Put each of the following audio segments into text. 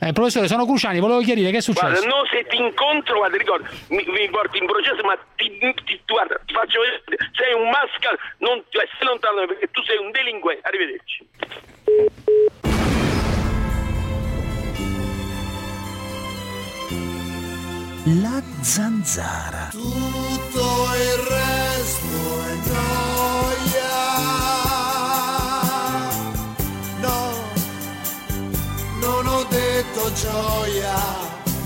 Professore, sono Cruciani, volevo chiarire che è successo. Guarda, no, se ti incontro, guarda, ricordo, mi porti in processo, ma guarda, ti faccio vedere, sei un mascal, non stai lontano perché tu sei un delinquente. Arrivederci. La zanzara. Tutto il resto è gioia. No, non ho detto gioia.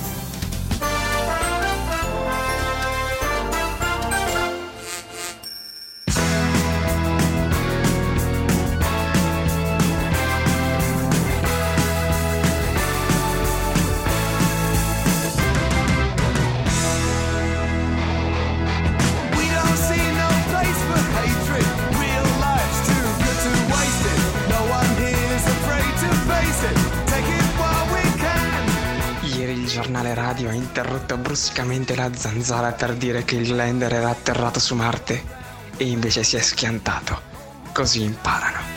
Ieri il giornale radio ha interrotto bruscamente la zanzara per dire che il lander era atterrato su Marte e invece si è schiantato. Così imparano.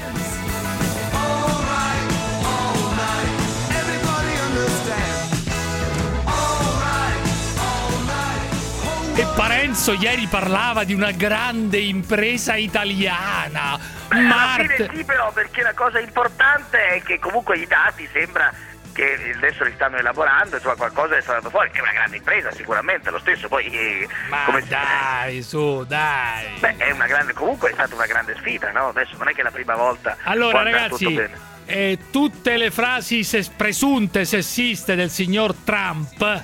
E Parenzo ieri parlava di una grande impresa italiana. Marte. Alla fine sì, però, perché la cosa importante è che comunque i dati sembra che adesso li stanno elaborando, insomma qualcosa è stato fuori. È una grande impresa sicuramente, lo stesso poi Ma come dai, su, dai. Beh, è una grande, comunque è stata una grande sfida, no? Adesso non è che è la prima volta. Allora può andare ragazzi, tutto bene. tutte le frasi presunte sessiste del signor Trump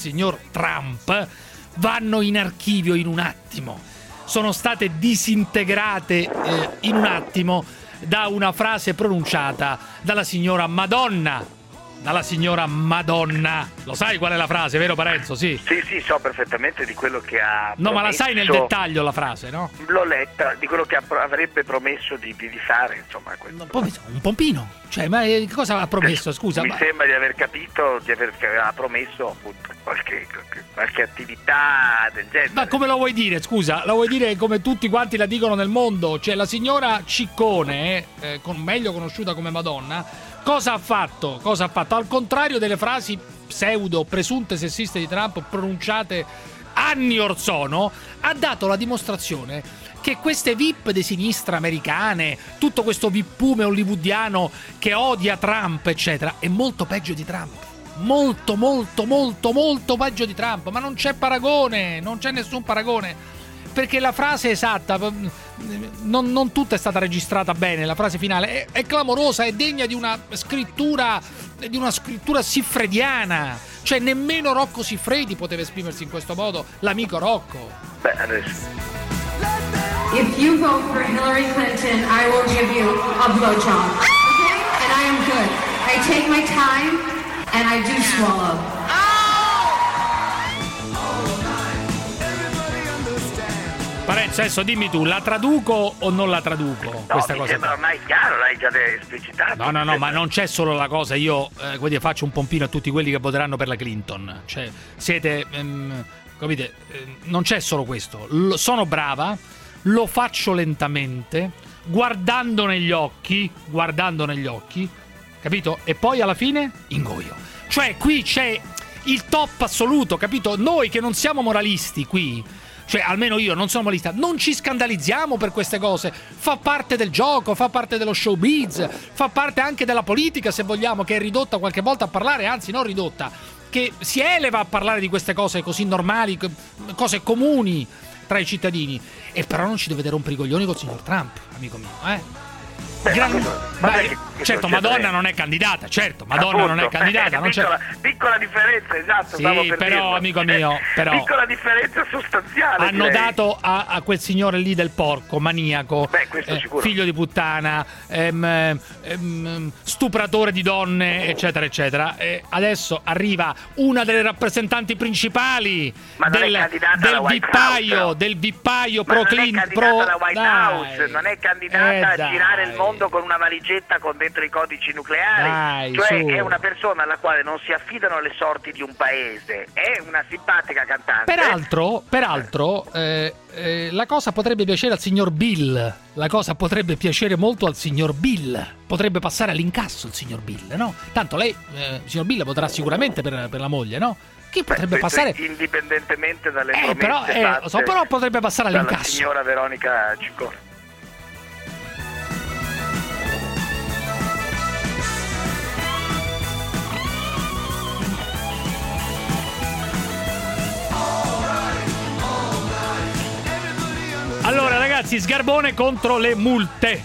vanno in archivio in un attimo. Sono state disintegrate in un attimo da una frase pronunciata dalla signora Madonna. Lo sai qual è la frase, vero Parenzo? Sì, Sì, so perfettamente di quello che ha no, promesso. ma la sai nel dettaglio la frase, no? L'ho letta, di quello che avrebbe promesso di fare, insomma. Un pompino. Cioè, ma cosa ha promesso, scusa? Mi sembra di aver capito, che aveva promesso appunto qualche attività del genere. Ma come lo vuoi dire, scusa? La vuoi dire come tutti quanti la dicono nel mondo? Cioè, la signora Ciccone, meglio conosciuta come Madonna, cosa ha fatto? Al contrario delle frasi pseudo presunte sessiste di Trump pronunciate anni or sono, ha dato la dimostrazione che queste VIP di sinistra americane, tutto questo vippume hollywoodiano che odia Trump eccetera, è molto peggio di Trump. Molto peggio di Trump. Ma non c'è paragone, non c'è nessun paragone, perché la frase esatta non tutta è stata registrata bene. La frase finale è clamorosa, è degna di una scrittura siffrediana. Cioè nemmeno Rocco Siffredi poteva esprimersi in questo modo, l'amico Rocco. Beh, adesso If you vote for Hillary Clinton, I will give you a blowjob. Okay? And I am good. I take my time and I do swallow. Parenzo, adesso dimmi tu, la traduco o non la traduco? no, questa mi cosa sembra ormai chiaro, l'hai già esplicitato. No, ma non c'è solo la cosa. Io faccio un pompino a tutti quelli che voteranno per la Clinton. Cioè, siete capite? Non c'è solo questo. Sono brava, lo faccio lentamente, guardando negli occhi, capito? E poi alla fine ingoio. Cioè, qui c'è il top assoluto, capito? Noi che non siamo moralisti qui, cioè almeno io non sono moralista, non ci scandalizziamo per queste cose. Fa parte del gioco, fa parte dello showbiz, fa parte anche della politica, se vogliamo, che è ridotta qualche volta a parlare, anzi non ridotta, che si eleva a parlare di queste cose così normali, cose comuni tra i cittadini. E però non ci dovete rompere i coglioni col signor Trump, amico mio, certo, Madonna non è candidata, non c'è piccola differenza, esatto. Sì, però amico mio, piccola differenza sostanziale. Hanno dato a quel signore lì del porco maniaco, figlio di puttana, stupratore di donne, eccetera eccetera. Adesso arriva una delle rappresentanti principali del vippaio pro Clinton, non è candidata a girare il mondo mondo con una valigetta con dentro i codici nucleari. Dai, cioè su. è una persona alla quale non si affidano le sorti di un paese. È una simpatica cantante. Peraltro, la cosa potrebbe piacere al signor Bill. La cosa potrebbe piacere molto al signor Bill. Potrebbe passare all'incasso il signor Bill, no? Tanto lei, signor Bill, voterà sicuramente per la moglie, no? Chi potrebbe passare? Indipendentemente dalle promesse fatte però potrebbe passare dalla all'incasso. signora Veronica Ciccone. Allora ragazzi, Sgarbone contro le multe.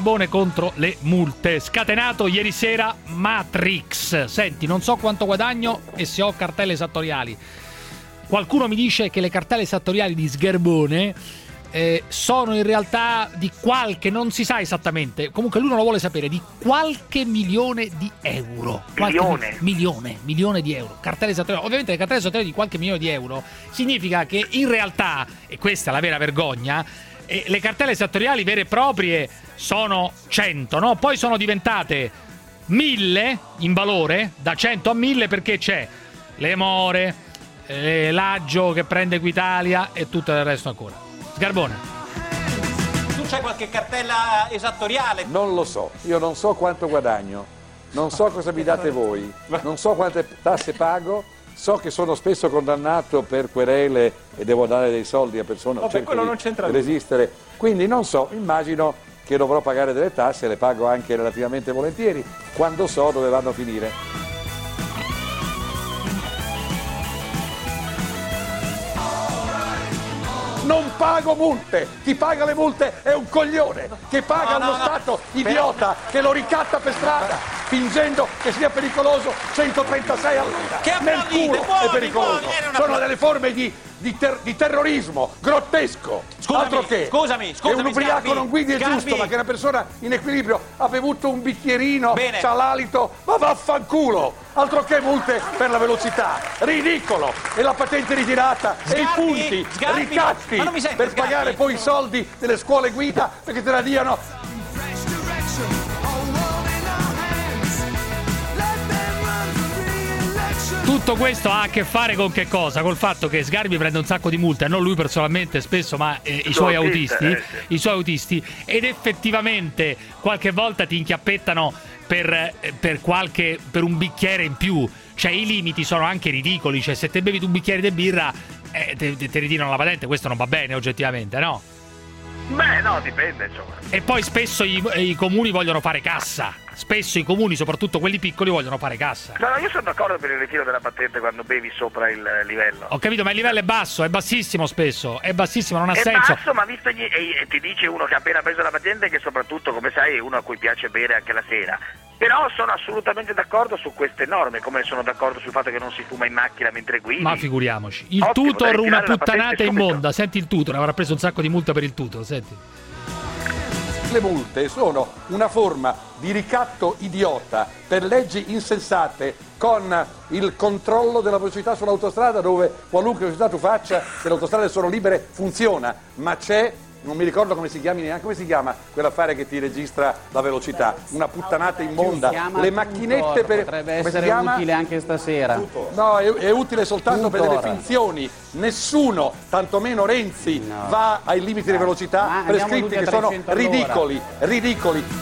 Scatenato ieri sera Matrix. Senti, non so quanto guadagno e se ho cartelle esattoriali. Qualcuno mi dice che le cartelle esattoriali di Sgarbone sono in realtà di qualche, non si sa esattamente, comunque lui non lo vuole sapere, di qualche milione di euro. Milione di euro. Cartelle esattoriali. Ovviamente le cartelle esattoriali di qualche milione di euro significa che in realtà, e questa è la vera vergogna, le cartelle esattoriali vere e proprie sono 100, no? Poi sono diventate 1000 in valore, da 100 a 1000, perché c'è le more, l'aggio che prende Equitalia e tutto il resto ancora. Sgarbone. Tu c'hai qualche cartella esattoriale? Non lo so, io non so quanto guadagno, non so cosa mi date voi, non so quante tasse pago, so che sono spesso condannato per querele e devo dare dei soldi a persone che cercano di resistere, quindi non so, immagino che dovrò pagare delle tasse, le pago anche relativamente volentieri, quando so dove vanno a finire. Non pago multe, chi paga le multe è un coglione, che paga uno Stato idiota che lo ricatta per strada, fingendo che sia pericoloso 136 all'ora. Che nel culo è pericoloso, sono delle forme di terrorismo grottesco. Scusami, che un ubriaco non guidi è giusto, ma che una persona in equilibrio ha bevuto un bicchierino, c'ha l'alito, ma vaffanculo. Altro che multe per la velocità, ridicolo, e la patente ritirata, e i punti, ricatti per pagare poi i soldi delle scuole guida perché te la diano. Tutto questo ha a che fare con che cosa? Col fatto che Sgarbi prende un sacco di multe, non lui personalmente spesso, ma i suoi autisti, ed effettivamente qualche volta ti inchiappettano per un bicchiere in più. Cioè i limiti sono anche ridicoli, cioè se te bevi un bicchiere di birra te ritirano la patente, questo non va bene oggettivamente, no? Beh, no, dipende, insomma. E poi spesso i comuni vogliono fare cassa. Spesso i comuni, soprattutto quelli piccoli, vogliono fare cassa. No, io sono d'accordo per il ritiro della patente quando bevi sopra il livello. Ho capito, ma il livello è basso, è bassissimo spesso. È bassissimo, non ha senso. È basso, ma visto ti dice uno che ha appena preso la patente che soprattutto, come sai, è uno a cui piace bere anche la sera. Però sono assolutamente d'accordo su queste norme, come sono d'accordo sul fatto che non si fuma in macchina mentre guidi. Ma figuriamoci. Il tutor, una puttanata immonda. Senti il tutor, avrà preso un sacco di multa per il tutor, senti. Le multe sono una forma di ricatto idiota per leggi insensate, con il controllo della velocità sull'autostrada, dove qualunque velocità tu faccia, se le autostrade sono libere, funziona, ma c'è, non mi ricordo come si chiami neanche, come si chiama quell'affare che ti registra la velocità, una puttanata immonda, le macchinette per... potrebbe essere utile anche stasera. No, è utile soltanto per delle finzioni, nessuno, tantomeno Renzi, va ai limiti di velocità prescritti, che sono ridicoli.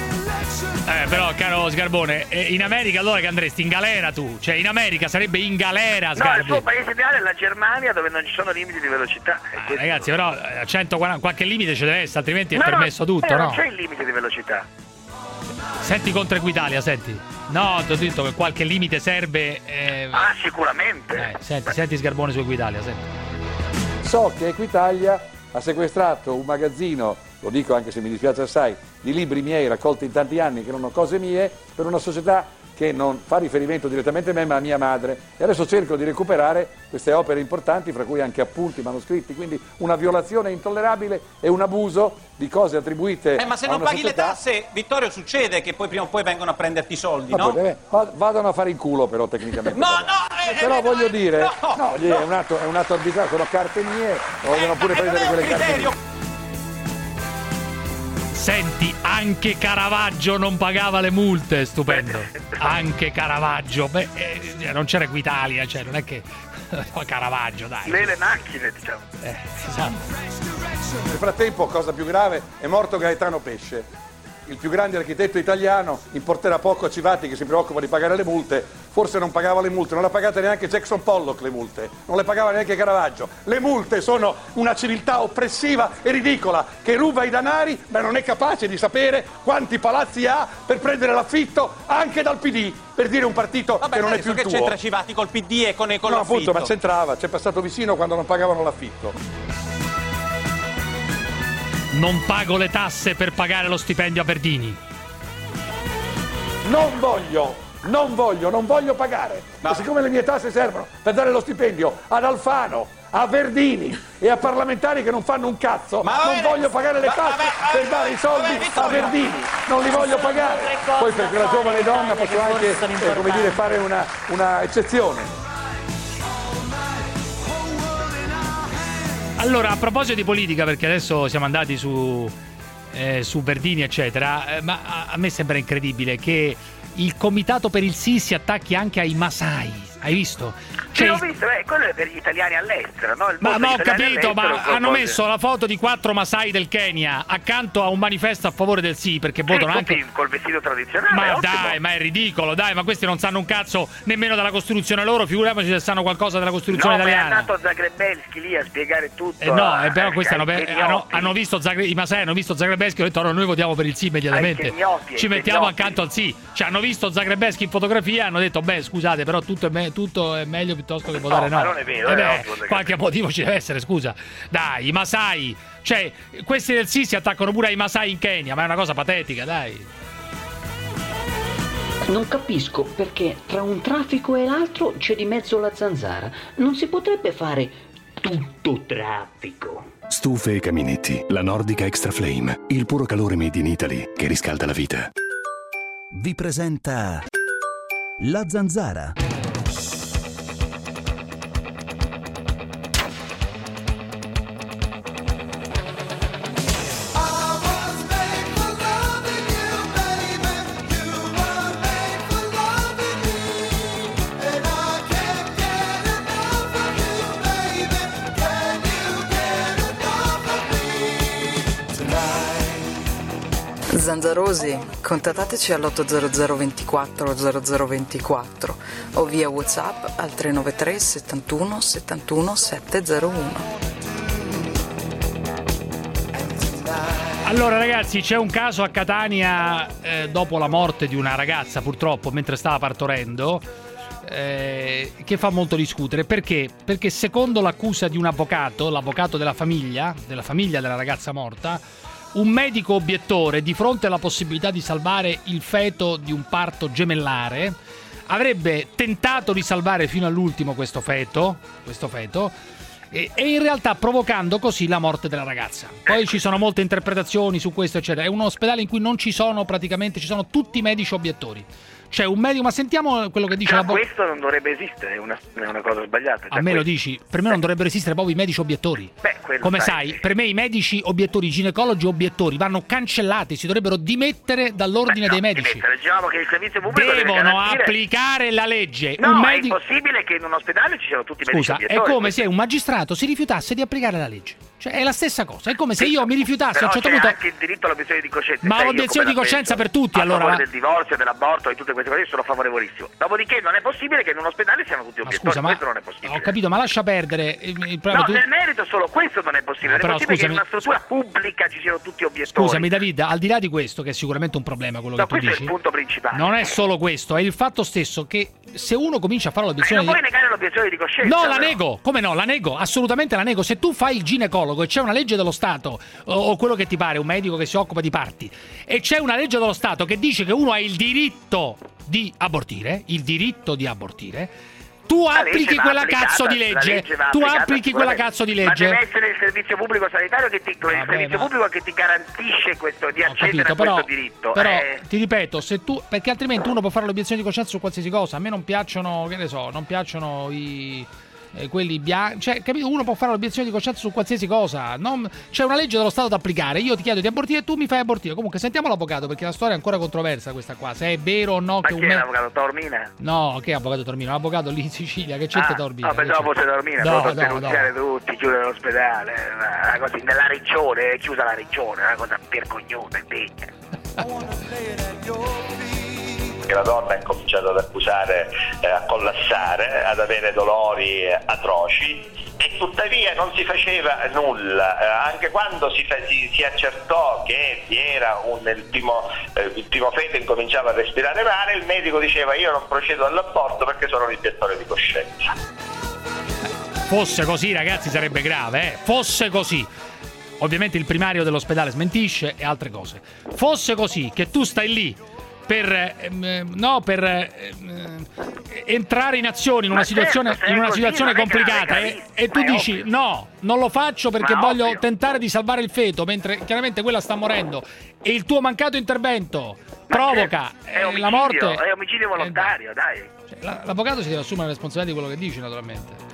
Però caro Sgarbone, in America allora che andresti in galera tu? Cioè in America sarebbe in galera, Sgarbi. No, il suo paese ideale è la Germania, dove non ci sono limiti di velocità. Ragazzi, però a 140 qualche limite ci deve essere, altrimenti è permesso tutto, no? Non c'è il limite di velocità. Senti contro Equitalia, senti. No, ti ho detto che qualche limite serve. Sicuramente. Senti Sgarbone su Equitalia, senti. So che Equitalia ha sequestrato un magazzino, lo dico anche se mi dispiace assai, di libri miei raccolti in tanti anni che non sono cose mie, per una società che non fa riferimento direttamente a me ma a mia madre, e adesso cerco di recuperare queste opere importanti, fra cui anche appunti, manoscritti, quindi una violazione intollerabile e un abuso di cose attribuite ma se non paghi le tasse, Vittorio, succede che poi prima o poi vengono a prenderti i soldi, no? Vadano a fare in culo però tecnicamente. Però voglio dire, è un atto arbitrario, sono carte mie, vogliono pure prendere quelle carte mie. Senti, anche Caravaggio non pagava le multe, stupendo. Anche Caravaggio, non c'era Equitalia, cioè non è che Caravaggio, dai. Le macchine, diciamo. Esatto. Nel frattempo, cosa più grave, è morto Gaetano Pesce, il più grande architetto italiano, importerà poco a Civati che si preoccupa di pagare le multe. Forse non pagava le multe, non le ha pagate neanche Jackson Pollock le multe, non le pagava neanche Caravaggio. Le multe sono una civiltà oppressiva e ridicola che ruba i danari ma non è capace di sapere quanti palazzi ha per prendere l'affitto anche dal PD, per dire un partito che non è più il tuo. Che c'entra Civati col PD e con l'affitto? No, appunto, ma c'entrava, c'è passato vicino quando non pagavano l'affitto. Non pago le tasse per pagare lo stipendio a Verdini. Non voglio pagare. Ma siccome le mie tasse servono per dare lo stipendio ad Alfano, a Verdini e a parlamentari che non fanno un cazzo, non voglio pagare le tasse per dare i soldi a Verdini. Non li voglio pagare. Poi per quella giovane donna posso anche, come dire, fare una eccezione. Allora, a proposito di politica, perché adesso siamo andati su Verdini, eccetera, ma a me sembra incredibile che il comitato per il sì si attacchi anche ai Masai. Hai visto? Sì, ho visto, quello è per gli italiani all'estero, no? Ma ho capito, ma hanno messo la foto di 4 Masai del Kenya accanto a un manifesto a favore del sì, perché votano anche col vestito tradizionale. Ma dai, ma è ridicolo, dai, ma questi non sanno un cazzo nemmeno della Costituzione loro, figuriamoci se sanno qualcosa della Costituzione italiana. Ma è andato Zagrebelski lì a spiegare tutto. Però questi hanno visto i Masai hanno visto Zagrebelski e hanno detto: no, noi votiamo per il sì immediatamente. Ci mettiamo accanto al sì. Cioè hanno visto Zagrebelski in fotografia e hanno detto: beh, scusate, però tutto è meglio piuttosto che votare no. Ma non è vero, qualche motivo ci deve essere, scusa. Dai, i Masai, cioè questi del sì si attaccano pure ai Masai in Kenya, ma è una cosa patetica, dai. Non capisco perché tra un traffico e l'altro c'è di mezzo la zanzara. Non si potrebbe fare tutto traffico. Stufe e caminetti, la Nordica Extra Flame, il puro calore made in Italy che riscalda la vita. Vi presenta La Zanzara. Zanzarosi, contattateci all'800 24 0024 o via WhatsApp al 393 71 71 701. Allora ragazzi, c'è un caso a Catania dopo la morte di una ragazza, purtroppo, mentre stava partorendo, che fa molto discutere. Perché? Perché secondo l'accusa di un avvocato, l'avvocato della famiglia della ragazza morta, un medico obiettore, di fronte alla possibilità di salvare il feto di un parto gemellare, avrebbe tentato di salvare fino all'ultimo questo feto e in realtà provocando così la morte della ragazza. Poi ci sono molte interpretazioni su questo, eccetera. È un ospedale in cui non ci sono tutti i medici obiettori. C'è un medico, ma sentiamo quello che dice l'avvocato. Questo non dovrebbe esistere, è una cosa sbagliata. A me lo dici? Per me non dovrebbero esistere proprio i medici obiettori. Come sai, per me i medici obiettori, i ginecologi obiettori vanno cancellati, si dovrebbero dimettere dall'ordine dei medici. Diciamo che il servizio pubblico devono applicare la legge. No, è impossibile che in un ospedale ci siano tutti i medici obiettori. È come se un magistrato si rifiutasse di applicare la legge. Cioè è la stessa cosa, è come se io mi rifiutassi a un certo punto. Anche il diritto all'obiezione di coscienza. Ma l'obiezione di coscienza per tutti, allora. A favore del divorzio, dell'aborto e tutte queste cose sono favorevolissimo. Dopodiché non è possibile che in un ospedale siano tutti obiettori, questo non è possibile. Ho capito, ma lascia perdere il problema. No, nel merito solo questo non è possibile. Non è possibile che in una struttura pubblica ci siano tutti obiettori. Scusami David, al di là di questo, che è sicuramente un problema quello che tu dici. Questo è il punto principale. Non è solo questo, è il fatto stesso che se uno comincia a fare l'obiezione non puoi negare l'obiezione di coscienza. No, la nego. Come no? La nego, assolutamente la nego. Se tu fai il ginecologo e c'è una legge dello Stato o quello che ti pare, un medico che si occupa di parti, e c'è una legge dello Stato che dice che uno ha il diritto di abortire, tu applichi quella cazzo di legge. Tu applichi quella cazzo di legge. Ma deve essere il servizio pubblico sanitario pubblico che ti garantisce questo di accedere a questo diritto. Però ti ripeto, se tu, perché altrimenti uno può fare l'obiezione di coscienza su qualsiasi cosa. A me non piacciono, che ne so, non piacciono i quelli bianchi, cioè, capito? Uno può fare l'obiezione di coscienza su qualsiasi cosa, c'è una legge dello Stato da applicare, io ti chiedo di abortire e tu mi fai abortire. Comunque sentiamo l'avvocato, perché la storia è ancora controversa questa qua, se è vero o no. Ma che chi è l'avvocato Taormina? No, che avvocato Taormina? L'avvocato lì in Sicilia, che c'è Taormina? No, pensavo fosse Taormina, per denunziare tutti, chiudere l'ospedale, una cosa nella regione, chiusa la regione, una cosa vergognosa, indegna. Che la donna ha incominciato ad accusare, a collassare, ad avere dolori atroci, e tuttavia non si faceva nulla. Anche quando si accertò che era il primo feto incominciava a respirare male, il medico diceva: io non procedo all'aborto perché sono l'obiettore di coscienza. Fosse così, ragazzi, sarebbe grave, fosse così. Ovviamente il primario dell'ospedale smentisce e altre cose. Fosse così, che tu stai lì per entrare in azione in una situazione complicata e tu dici no, non lo faccio perché voglio tentare di salvare il feto, mentre chiaramente quella sta morendo, e il tuo mancato intervento provoca la morte. È omicidio volontario, dai. Cioè, l'avvocato si deve assumere la responsabilità di quello che dice, naturalmente.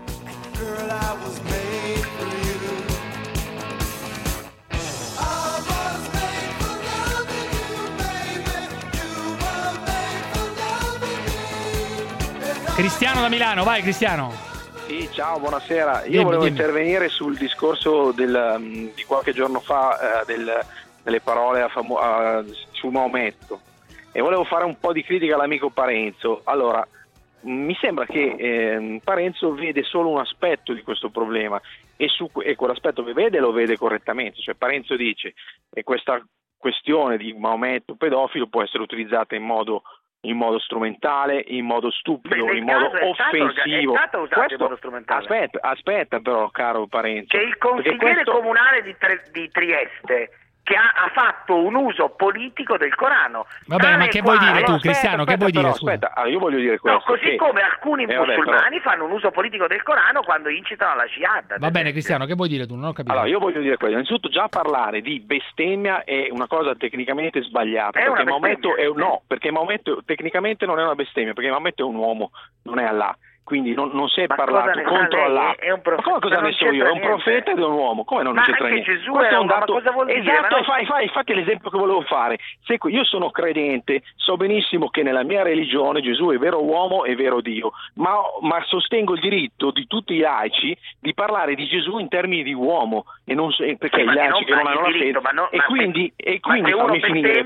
Cristiano da Milano, vai Cristiano. Sì, ciao, buonasera. Io volevo intervenire sul discorso di qualche giorno fa delle parole su Maometto, e volevo fare un po' di critica all'amico Parenzo. Allora, mi sembra che Parenzo vede solo un aspetto di questo problema, e quell'aspetto che vede lo vede correttamente. Cioè Parenzo dice che questa questione di Maometto pedofilo può essere utilizzata in modo strumentale, in modo stupido, in modo offensivo. È stato usato in modo strumentale. Aspetta però, caro Parenzo. Che il consigliere comunale di Trieste che ha fatto un uso politico del Corano. Vabbè, ma che vuoi dire tu, Cristiano? Che vuoi dire? Aspetta, io voglio dire questo. No, così come alcuni musulmani fanno un uso politico del Corano quando incitano alla jihad. Va bene, Cristiano, che vuoi dire tu? Non ho capito. Allora, io voglio dire questo. Innanzitutto, già parlare di bestemmia è una cosa tecnicamente sbagliata. Perché Maometto tecnicamente non è una bestemmia, perché Maometto è un uomo, non è Allah. Quindi non si è parlato contro Allah. Ma cosa ne so io? È un profeta ed è un uomo. Come non c'entra niente? Gesù è un dato. Cosa vuol dire? Esatto, fai l'esempio che volevo fare. Io sono credente, so benissimo che nella mia religione Gesù è vero uomo e vero Dio, ma sostengo il diritto di tutti i laici di parlare di Gesù in termini di uomo, e non perché gli laici che non hanno la fede. E quindi fammi finire.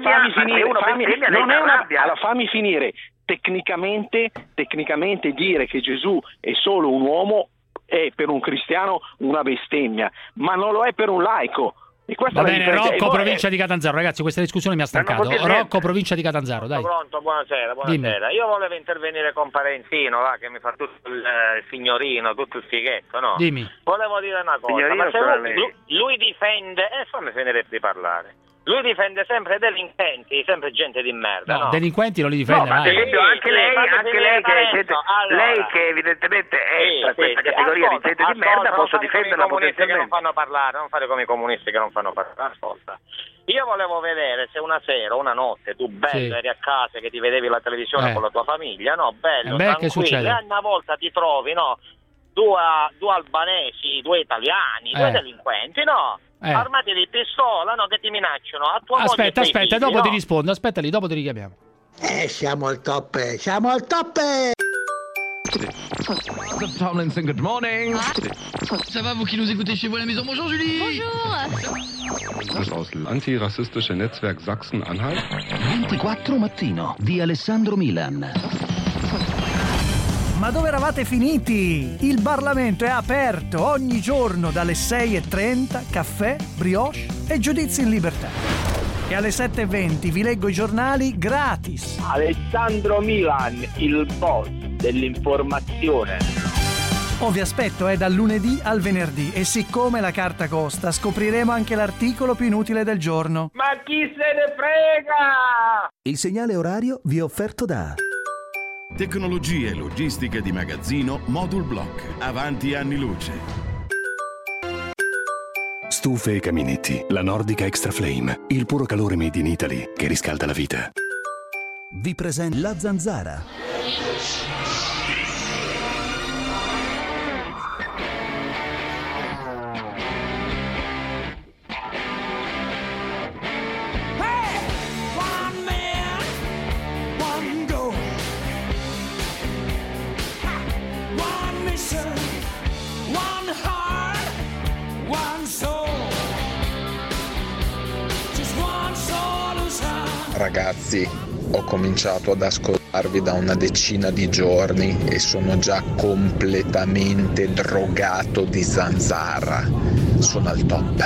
Fammi finire. Tecnicamente dire che Gesù è solo un uomo è per un cristiano una bestemmia, ma non lo è per un laico. E va bene, Rocco, provincia di Catanzaro. Ragazzi, questa discussione mi ha stancato. Rocco, provincia di Catanzaro, dai. Pronto, buonasera. Dimmi. Io volevo intervenire con Parentino, che mi fa tutto il signorino, tutto il fighetto, no? Dimmi. Volevo dire una cosa, signorino, ma se lui difende, fammi finire di parlare. Lui difende sempre delinquenti, sempre gente di merda. No, delinquenti non li difende mai. Ma ad esempio anche lei che evidentemente è tra questa categoria di gente di merda, posso difenderla potenzialmente. Che non fanno parlare, non fare come i comunisti che non fanno parlare. Ascolta. Io volevo vedere se una sera, una notte, tu bello eri a casa che ti vedevi la televisione con la tua famiglia, no? Bello, tranquillo. E una volta ti trovi, no? Due albanesi, due italiani, due delinquenti, no? Armati di pistola, no? Che ti minacciano a tua moglie. Aspetta, dopo ti rispondo. Aspetta lì, dopo ti richiamiamo. Siamo al top. Tomlinson, good morning. Ça va, vous qui nous écoutez chez vous à la maison? Bonjour Julie. Bonjour. Aus antirassistische Netzwerk Sachsen-Anhalt. 24 mattino di Alessandro Milan. Ma dove eravate finiti? Il Parlamento è aperto ogni giorno dalle 6:30, caffè, brioche e giudizi in libertà. E alle 7:20 vi leggo i giornali gratis. Alessandro Milan, il boss dell'informazione. Vi aspetto dal lunedì al venerdì, e siccome la carta costa, scopriremo anche l'articolo più inutile del giorno. Ma chi se ne frega? Il segnale orario vi è offerto da Tecnologie e logistica di magazzino Modul Block. Avanti anni luce. Stufe e caminetti. La Nordica Extra Flame. Il puro calore made in Italy che riscalda la vita. Vi presenta La Zanzara. Ragazzi, ho cominciato ad ascoltarvi da una decina di giorni e sono già completamente drogato di zanzara. Sono al top.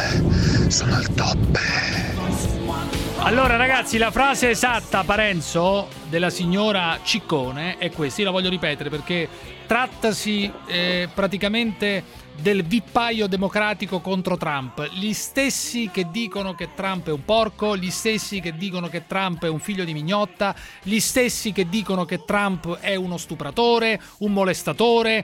Allora ragazzi, la frase esatta, Parenzo, della signora Ciccone è questa. Io la voglio ripetere perché trattasi praticamente del vippaio democratico contro Trump. Gli stessi che dicono che Trump è un porco, gli stessi che dicono che Trump è un figlio di mignotta, gli stessi che dicono che Trump è uno stupratore, un molestatore,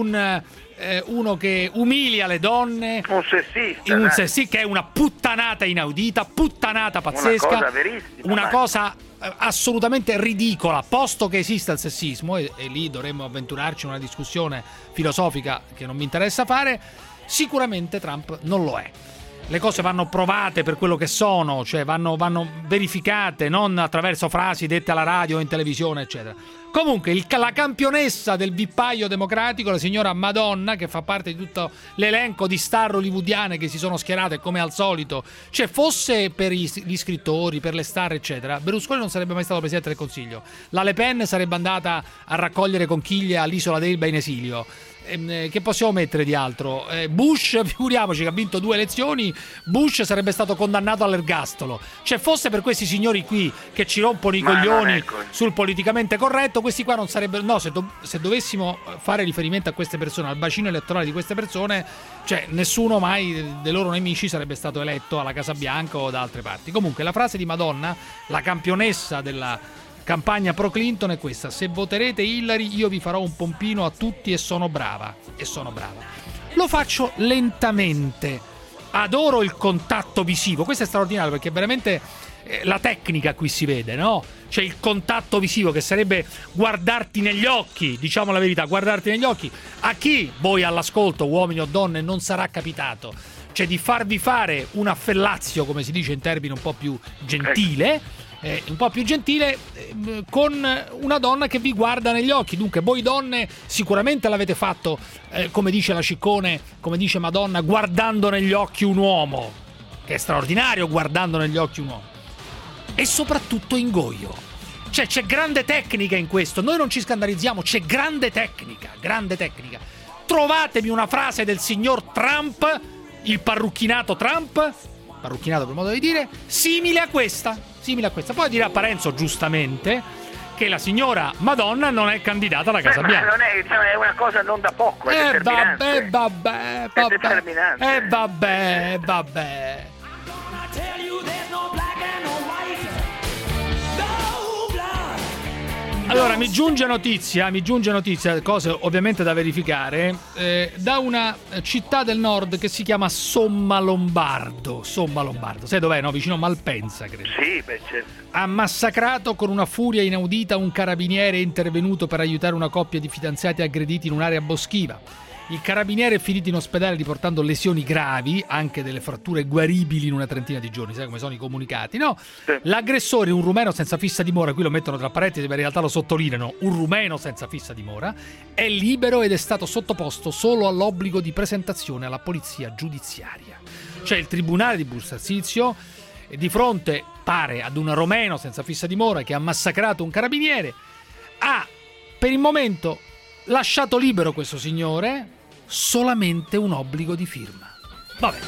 uno che umilia le donne, un sessista, che è una puttanata inaudita, puttanata pazzesca, una cosa assolutamente ridicola, posto che esista il sessismo, e lì dovremmo avventurarci in una discussione filosofica che non mi interessa fare. Sicuramente Trump non lo è. Le cose vanno provate per quello che sono, cioè vanno verificate, non attraverso frasi dette alla radio o in televisione, eccetera. Comunque la campionessa del vippaio democratico, la signora Madonna, che fa parte di tutto l'elenco di star hollywoodiane che si sono schierate come al solito, cioè fosse per gli scrittori, per le star eccetera, Berlusconi non sarebbe mai stato presidente del Consiglio, la Le Pen sarebbe andata a raccogliere conchiglie all'isola d'Elba in esilio. Che possiamo mettere di altro? Bush, figuriamoci che ha vinto 2 elezioni, Bush sarebbe stato condannato all'ergastolo. Cioè fosse per questi signori qui che ci rompono i coglioni sul politicamente corretto, questi qua non sarebbero... No, se dovessimo fare riferimento a queste persone, al bacino elettorale di queste persone, cioè nessuno mai dei loro nemici sarebbe stato eletto alla Casa Bianca o da altre parti. Comunque la frase di Madonna, la campionessa della campagna pro Clinton, è questa: se voterete Hillary io vi farò un pompino a tutti e sono brava. Lo faccio lentamente, adoro il contatto visivo, questo è straordinario perché veramente la tecnica qui si vede, no? C'è il contatto visivo che sarebbe guardarti negli occhi, diciamo la verità, guardarti negli occhi. A chi voi all'ascolto, uomini o donne, non sarà capitato? Cioè di farvi fare un affellazio, come si dice in termini un po' più gentile, con una donna che vi guarda negli occhi. Dunque voi donne sicuramente l'avete fatto, come dice la Ciccone, come dice Madonna, guardando negli occhi un uomo, che è straordinario guardando negli occhi un uomo, e soprattutto ingoio. Cioè c'è grande tecnica in questo, noi non ci scandalizziamo, c'è grande tecnica. Trovatemi una frase del signor Trump, il parrucchinato Trump, parrucchinato per modo di dire, simile a questa. Poi dirà Parenzo giustamente che la signora Madonna non è candidata alla Casa Bianca. Non è una cosa non da poco, è determinante. Vabbè. Allora mi giunge notizia, cose ovviamente da verificare, da una città del nord che si chiama Sommalombardo. Sai dov'è, no? Vicino Malpensa, credo. Sì, beh, certo. Ha massacrato con una furia inaudita un carabiniere intervenuto per aiutare una coppia di fidanzati aggrediti in un'area boschiva. Il carabiniere è finito in ospedale riportando lesioni gravi, anche delle fratture guaribili in una trentina di giorni. Sai come sono i comunicati, no? Sì. L'aggressore, un rumeno senza fissa dimora, qui lo mettono tra parentesi ma in realtà lo sottolineano, un rumeno senza fissa dimora, è libero ed è stato sottoposto solo all'obbligo di presentazione alla polizia giudiziaria. Cioè il tribunale di Bustarsizio è di fronte, pare, ad un romeno senza fissa dimora che ha massacrato un carabiniere, ha per il momento lasciato libero questo signore, solamente un obbligo di firma. Vabbè.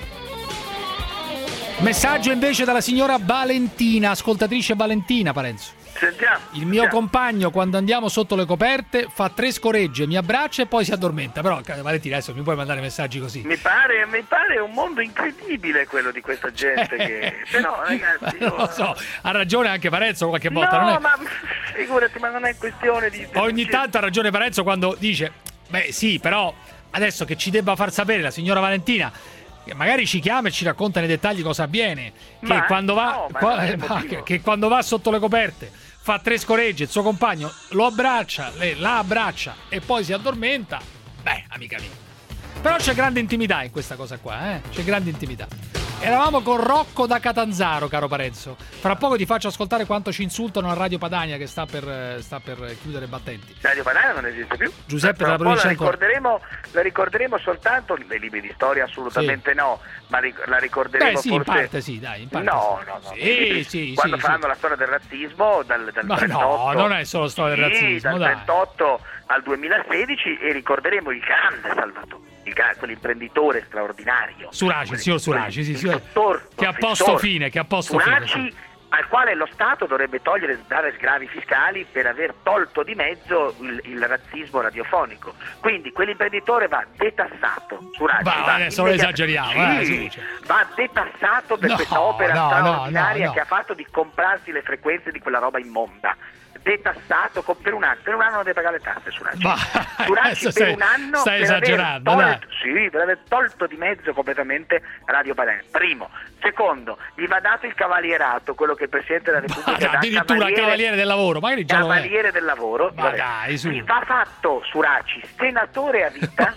Messaggio invece dalla signora Valentina, ascoltatrice Valentina, Parenzo. Sentiamo. Il mio compagno, quando andiamo sotto le coperte, fa 3 scoregge, mi abbraccia e poi si addormenta. Però Valentina, adesso mi puoi mandare messaggi così? Mi pare un mondo incredibile quello di questa gente che... Però ragazzi, non lo so, ha ragione anche Parenzo qualche volta. No, non è... ma figurati, ma non è questione di... Ogni tanto ha ragione Parenzo quando dice: beh sì, però adesso che ci debba far sapere la signora Valentina, che magari ci chiama e ci racconta nei dettagli cosa avviene, che quando va sotto le coperte fa 3 scoregge, il suo compagno lo abbraccia, la abbraccia e poi si addormenta. Beh, amica mia, però c'è grande intimità in questa cosa qua, c'è grande intimità. Eravamo con Rocco da Catanzaro, caro Parenzo. Fra poco ti faccio ascoltare quanto ci insultano a Radio Padania, che sta per chiudere i battenti. Radio Padania non esiste più. Giuseppe della provincia la ricorderemo soltanto nei libri di storia, assolutamente no, ma la ricorderemo forse. In parte sì, dai, in parte no. Sì, quando faranno la storia del razzismo dal 38. No, non è solo storia del razzismo, dal 38 al 2016, e ricorderemo il grande Salvatore, quell'imprenditore straordinario. Signor Suraci, che ha posto fine, al quale lo Stato dovrebbe dare sgravi fiscali per aver tolto di mezzo il razzismo radiofonico. Quindi quell'imprenditore va detassato. Adesso lo esageriamo. Va detassato per questa opera straordinaria che ha fatto di comprarsi le frequenze di quella roba immonda. Detassato per un anno non deve pagare le tasse. Suraci per un anno stai esagerando, per aver tolto di mezzo completamente Radio Padania. Primo. Secondo, gli va dato il cavalierato, quello che il Presidente della Repubblica dà, addirittura cavaliere del lavoro, magari già cavaliere del lavoro. Gli va fatto Suraci senatore a vita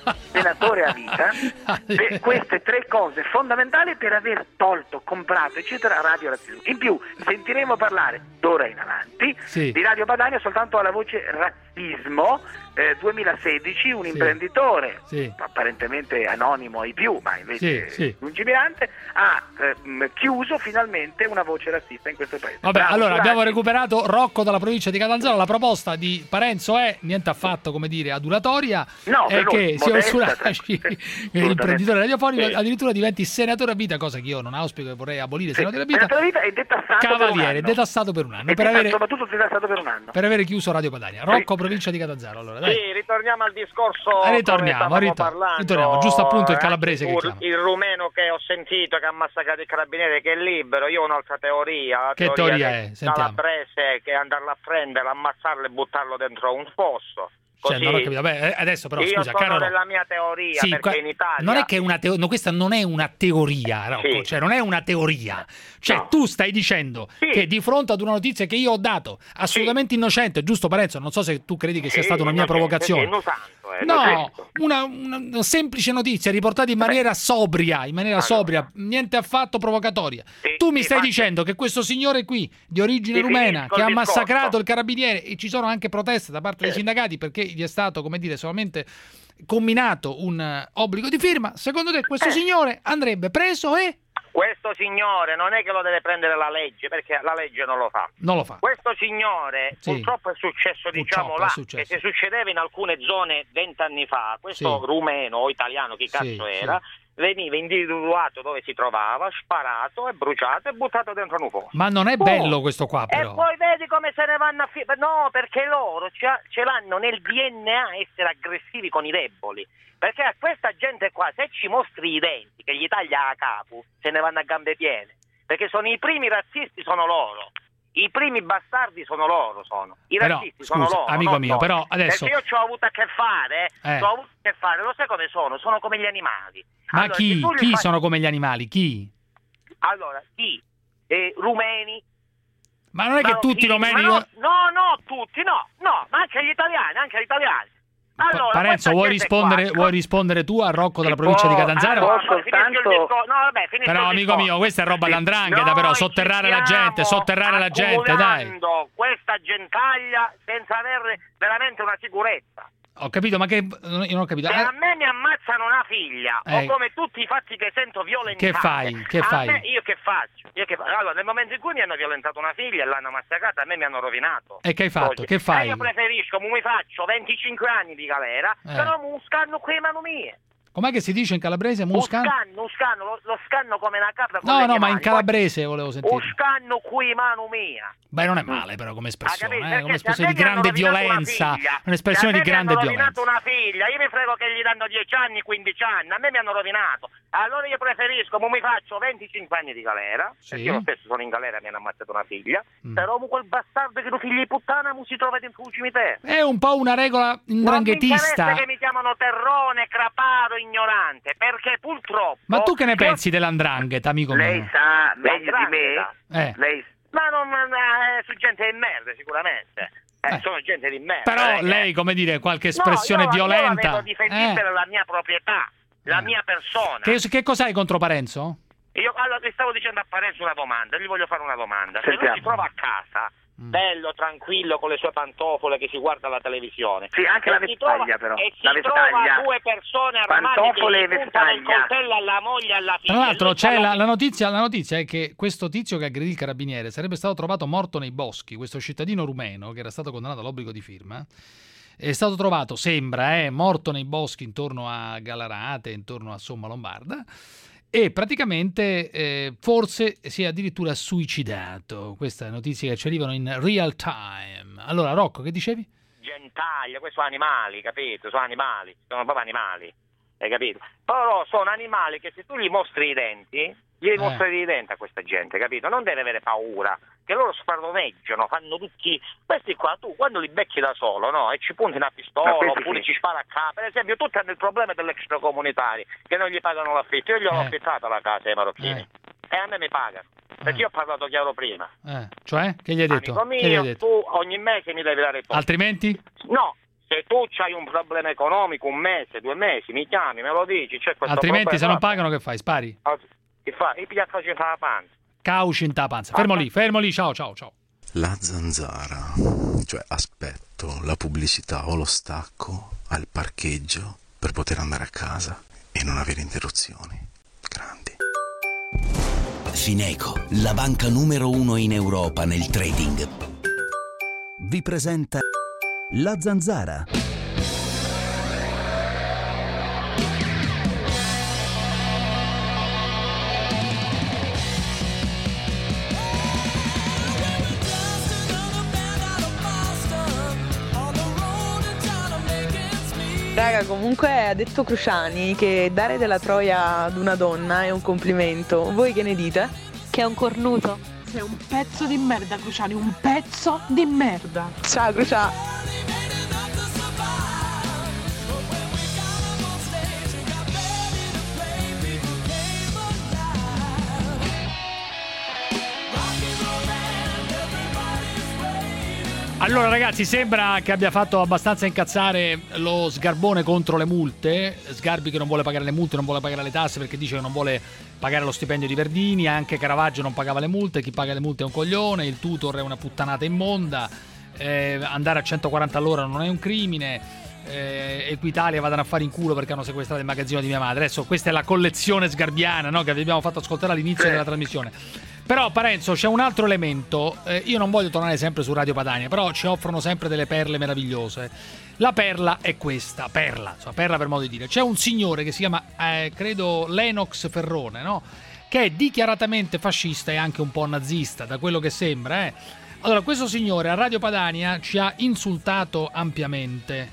per queste tre cose fondamentali, per aver tolto, comprato, eccetera, Radio Razzismo. In più sentiremo parlare d'ora in avanti di Radio Padania soltanto alla voce razzismo. 2016 un imprenditore apparentemente anonimo ai più, ma invece lungimirante, ha chiuso finalmente una voce razzista in questo paese. Vabbè, allora abbiamo recuperato Rocco dalla provincia di Catanzaro. La proposta di Parenzo è niente affatto, come dire, adulatoria, è che sia Suraci, l'imprenditore radiofonico, addirittura diventi senatore a vita, cosa che io non auspico, che vorrei abolire senatore a vita. E detassato cavaliere, detassato per un anno, soprattutto detassato per un anno, per avere chiuso Radio Padania. Rocco, provincia di Catanzaro. Allora, dai. Sì, ritorniamo al discorso. Ritorniamo, giusto appunto il calabrese che chiama. Il rumeno che ho sentito che ha massacrato il carabiniere, che è libero. Io ho un'altra teoria. Che teoria è? Sentiamo. Calabrese, che è andarlo a prendere, ammazzarlo e buttarlo dentro un fosso. Così. Non ho capito. Beh, adesso però io scusa, sono della mia teoria, perché in Italia non è che questa non è una teoria, Rocco, cioè non è una teoria. Cioè tu stai dicendo che di fronte ad una notizia che io ho dato assolutamente innocente, giusto Parenzo? Non so se tu credi che sia stata una mia provocazione. Una semplice notizia riportata in maniera sobria, niente affatto provocatoria. Tu mi stai dicendo che questo signore qui di origine rumena che ha massacrato il carabiniere, e ci sono anche proteste da parte dei sindacati perché gli è stato, come dire, solamente comminato un obbligo di firma, secondo te questo signore andrebbe preso e... Questo signore non è che lo deve prendere la legge, perché la legge non lo fa. Questo signore, purtroppo è successo, che se succedeva in alcune zone 20 anni fa, questo rumeno o italiano, chi cazzo era, veniva individuato dove si trovava, sparato e bruciato e buttato dentro un fosso. Ma non è bello questo qua, però. E poi vedi come se ne vanno a no, perché loro ce l'hanno nel DNA essere aggressivi con i deboli. Perché a questa gente qua, se ci mostri i denti, che gli taglia a capo, se ne vanno a gambe piene. Perché sono i primi razzisti, sono loro. I primi bastardi sono loro, I razzisti sono loro. Amico mio, però adesso... Perché io ci ho avuto a che fare, lo sai come sono? Sono come gli animali. Ma allora, chi sono come gli animali? Chi? Allora, rumeni. Ma non è che tutti i rumeni... No, tutti, no, ma anche gli italiani. Allora, Parenzo, vuoi rispondere tu a Rocco della provincia di Catanzaro? Però amico mio, questa è roba d''ndrangheta, però sotterrare la gente, dai. Questa gentaglia senza avere veramente una sicurezza. Ho capito, ma che io non ho capito. Se a me mi ammazzano una figlia, o come tutti i fatti che sento violentare, che fai? Io che faccio? Allora, nel momento in cui mi hanno violentato una figlia e l'hanno massacrata, a me mi hanno rovinato. E che hai fatto? Che fai? Io preferisco, mi faccio 25 anni di galera, però muscanno qui mano mie. Com'è che si dice in calabrese? Muscanno, lo scanno come una capra. No, ma in calabrese volevo sentire. Muscanno qui mano mia. Beh, non è male però come espressione, come espressione di grande violenza, un'espressione di grande violenza. Mi hanno rovinato una figlia, io mi frego che gli danno 10 anni, 15 anni, a me mi hanno rovinato. Allora io preferisco, mi faccio 25 anni di galera, perché io stesso sono in galera e mi hanno ammazzato una figlia, però quel bastardo che lo figlio di puttana si trova dentro un cimitero. È un po' una regola ndranghetista. Non mi interessa che mi chiamano terrone, craparo, ignorante, perché purtroppo... Ma tu che ne pensi dell''ndrangheta, amico mio? Lei sa meglio di me? Ma non su gente di merda, sicuramente. Sono gente di merda. Però lei, come dire, qualche espressione violenta... Io la vedo difendibile la mia proprietà, la mia persona. Che cos'hai contro Parenzo? Allora ti stavo dicendo a Parenzo una domanda, gli voglio fare una domanda. Se lui si trova a casa, bello, tranquillo, con le sue pantofole che si guarda la televisione. Sì, anche la vestaglia però. E si la vestaglia. trova due persone armate pantofole che e puntano il vestaglia. coltello alla moglie e alla figlia. Tra l'altro c'è la notizia è che questo tizio che aggredì il carabiniere sarebbe stato trovato morto nei boschi, questo cittadino rumeno che era stato condannato all'obbligo di firma. È stato trovato, sembra, morto nei boschi intorno a Galarate, intorno a Somma Lombarda, e praticamente forse si è addirittura suicidato. Queste notizie che ci arrivano in real time. Allora, Rocco, che dicevi? Gentaglia, questi sono animali, capito? Sono proprio animali, hai capito? Però sono animali che se tu gli mostri i denti, gli devi mostrare i denti a questa gente, capito? Non deve avere paura, che loro spadroneggiano, fanno tutti... Questi qua, tu quando li becchi da solo, no? E ci punti una pistola, oppure ci spara a capo. Per esempio, tutti hanno il problema dell'extracomunitario, che non gli pagano l'affitto. Io gli ho affittato la casa ai marocchini, e a me mi pagano. Perché io ho parlato chiaro prima. Cioè? Che gli hai detto? Amico mio, tu ogni mese mi devi dare il posto. Altrimenti? No. Se tu c'hai un problema economico, 1 mese, 2 mesi, mi chiami, me lo dici. C'è questo altrimenti problema. Se non pagano che fai? Spari? Che fa? I piglia calcio la panza. Cauci in ta panza. Fermo lì, ciao. La zanzara, cioè aspetto la pubblicità o lo stacco al parcheggio per poter andare a casa e non avere interruzioni. Grandi. Fineco, la banca numero 1 in Europa nel trading, vi presenta La Zanzara. Raga, comunque ha detto Cruciani che dare della troia ad una donna è un complimento. Voi che ne dite? Che è un cornuto. Sei un pezzo di merda, Cruciani, un pezzo di merda. Ciao, Cruciani. Allora ragazzi, sembra che abbia fatto abbastanza incazzare lo Sgarbone contro le multe. Sgarbi che non vuole pagare le multe, non vuole pagare le tasse perché dice che non vuole pagare lo stipendio di Verdini. Anche Caravaggio non pagava le multe, chi paga le multe è un coglione. Il tutor è una puttanata immonda. Andare a 140 all'ora non è un crimine. Equitalia vadano a fare in culo perché hanno sequestrato il magazzino di mia madre. Adesso questa è la collezione sgarbiana, no? Che vi abbiamo fatto ascoltare all'inizio della trasmissione. Però Parenzo, c'è un altro elemento. Io non voglio tornare sempre su Radio Padania, però ci offrono sempre delle perle meravigliose. La perla è questa, perla per modo di dire. C'è un signore che si chiama credo Lennox Ferrone, no? Che è dichiaratamente fascista e anche un po' nazista, da quello che sembra. Allora, questo signore a Radio Padania ci ha insultato ampiamente.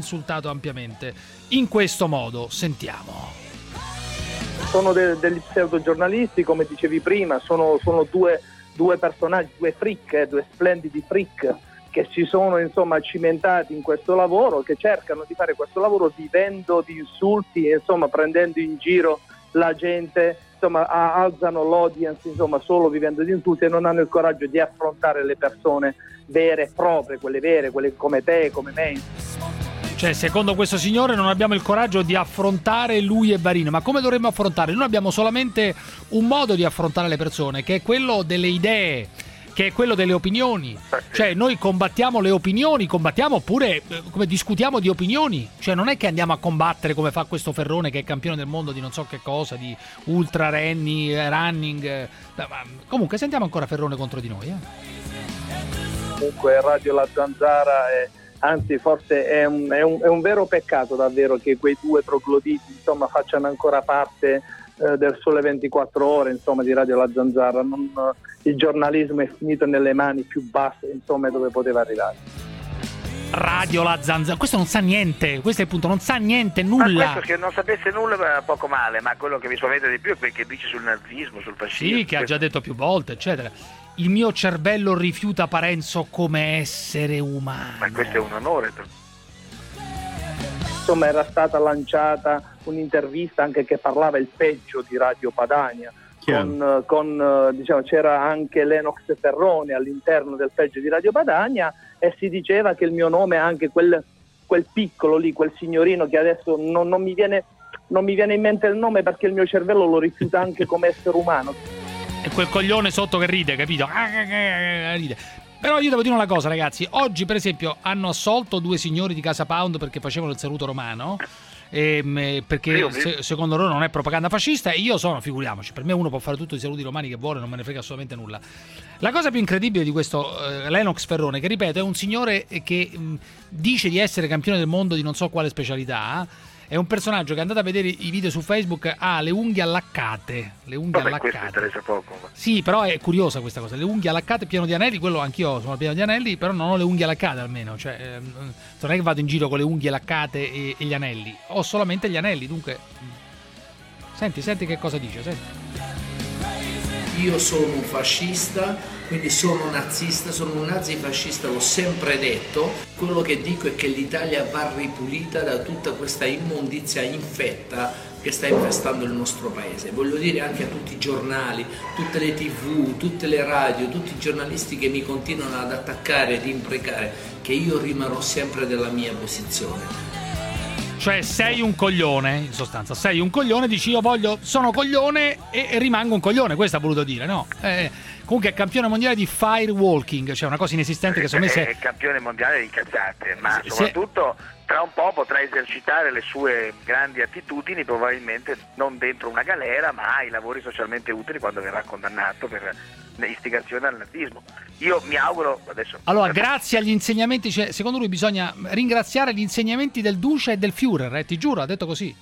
In questo modo, sentiamo. Sono degli pseudogiornalisti, come dicevi prima, sono due personaggi, due splendidi freak che si sono insomma cimentati in questo lavoro, che cercano di fare questo lavoro vivendo di insulti e insomma prendendo in giro la gente, insomma alzano l'audience insomma solo vivendo di insulti e non hanno il coraggio di affrontare le persone vere e proprie, quelle come te, come me. Cioè, secondo questo signore non abbiamo il coraggio di affrontare lui e Barino. Ma come dovremmo affrontare? Noi abbiamo solamente un modo di affrontare le persone, che è quello delle idee, che è quello delle opinioni. Cioè, noi combattiamo le opinioni, combattiamo oppure come discutiamo di opinioni. Cioè, non è che andiamo a combattere come fa questo Ferrone che è campione del mondo di non so che cosa, di ultra running. Comunque, sentiamo ancora Ferrone contro di noi. Comunque, Radio La Zanzara anzi forse è un vero peccato davvero che quei due trogloditi insomma facciano ancora parte del Sole 24 Ore insomma di Radio La Zanzara. Il giornalismo è finito nelle mani più basse insomma dove poteva arrivare. Radio La Zanzara, questo non sa niente, questo è il punto, non sa niente, nulla. Ma questo che non sapesse nulla va poco male, ma quello che mi spaventa di più è quel che dice sul nazismo, sul fascismo. Sì, che ha già detto più volte, eccetera. Il mio cervello rifiuta Parenzo come essere umano. Ma questo è un onore. Insomma era stata lanciata un'intervista anche che parlava il peggio di Radio Padania. Diciamo, c'era anche Lennox Ferrone all'interno del peggio di Radio Padania e si diceva che il mio nome è anche quel piccolo lì, quel signorino che adesso non mi viene non mi viene in mente il nome perché il mio cervello lo rifiuta anche come essere umano. E quel coglione sotto che ride, capito? Ride. Però io devo dire una cosa, ragazzi. Oggi, per esempio, hanno assolto 2 signori di Casa Pound perché facevano il saluto romano. Perché secondo loro non è propaganda fascista, e io figuriamoci, per me uno può fare tutti i saluti romani che vuole, non me ne frega assolutamente nulla. La cosa più incredibile di questo Lennox Ferrone, che ripeto è un signore che dice di essere campione del mondo di non so quale specialità, è un personaggio che andate a vedere i video su Facebook, ha le unghie allaccate. Le unghie allaccate. Questo interessa poco. Sì, però è curiosa questa cosa. Le unghie allaccate pieno di anelli, quello anch'io sono pieno di anelli, però non ho le unghie allaccate almeno. Cioè, non è che vado in giro con le unghie allaccate e gli anelli. Ho solamente gli anelli, dunque. Senti che cosa dice, senti. Io sono un fascista, quindi sono nazista, sono un nazifascista, l'ho sempre detto. Quello che dico è che l'Italia va ripulita da tutta questa immondizia infetta che sta infestando il nostro paese. Voglio dire anche a tutti i giornali, tutte le TV, tutte le radio, tutti i giornalisti che mi continuano ad attaccare ed imprecare, che io rimarrò sempre della mia posizione. Cioè sei un coglione, in sostanza, sei un coglione, dici sono coglione e rimango un coglione, questo ha voluto dire, no? Comunque è campione mondiale di firewalking, cioè una cosa inesistente che secondo me è campione mondiale di cazzate, ma soprattutto tra un po' potrà esercitare le sue grandi attitudini, probabilmente non dentro una galera, ma ai lavori socialmente utili quando verrà condannato per istigazione al nazismo. Io mi auguro adesso. Allora, grazie agli insegnamenti, cioè, secondo lui bisogna ringraziare gli insegnamenti del Duce e del Führer, ti giuro, ha detto così.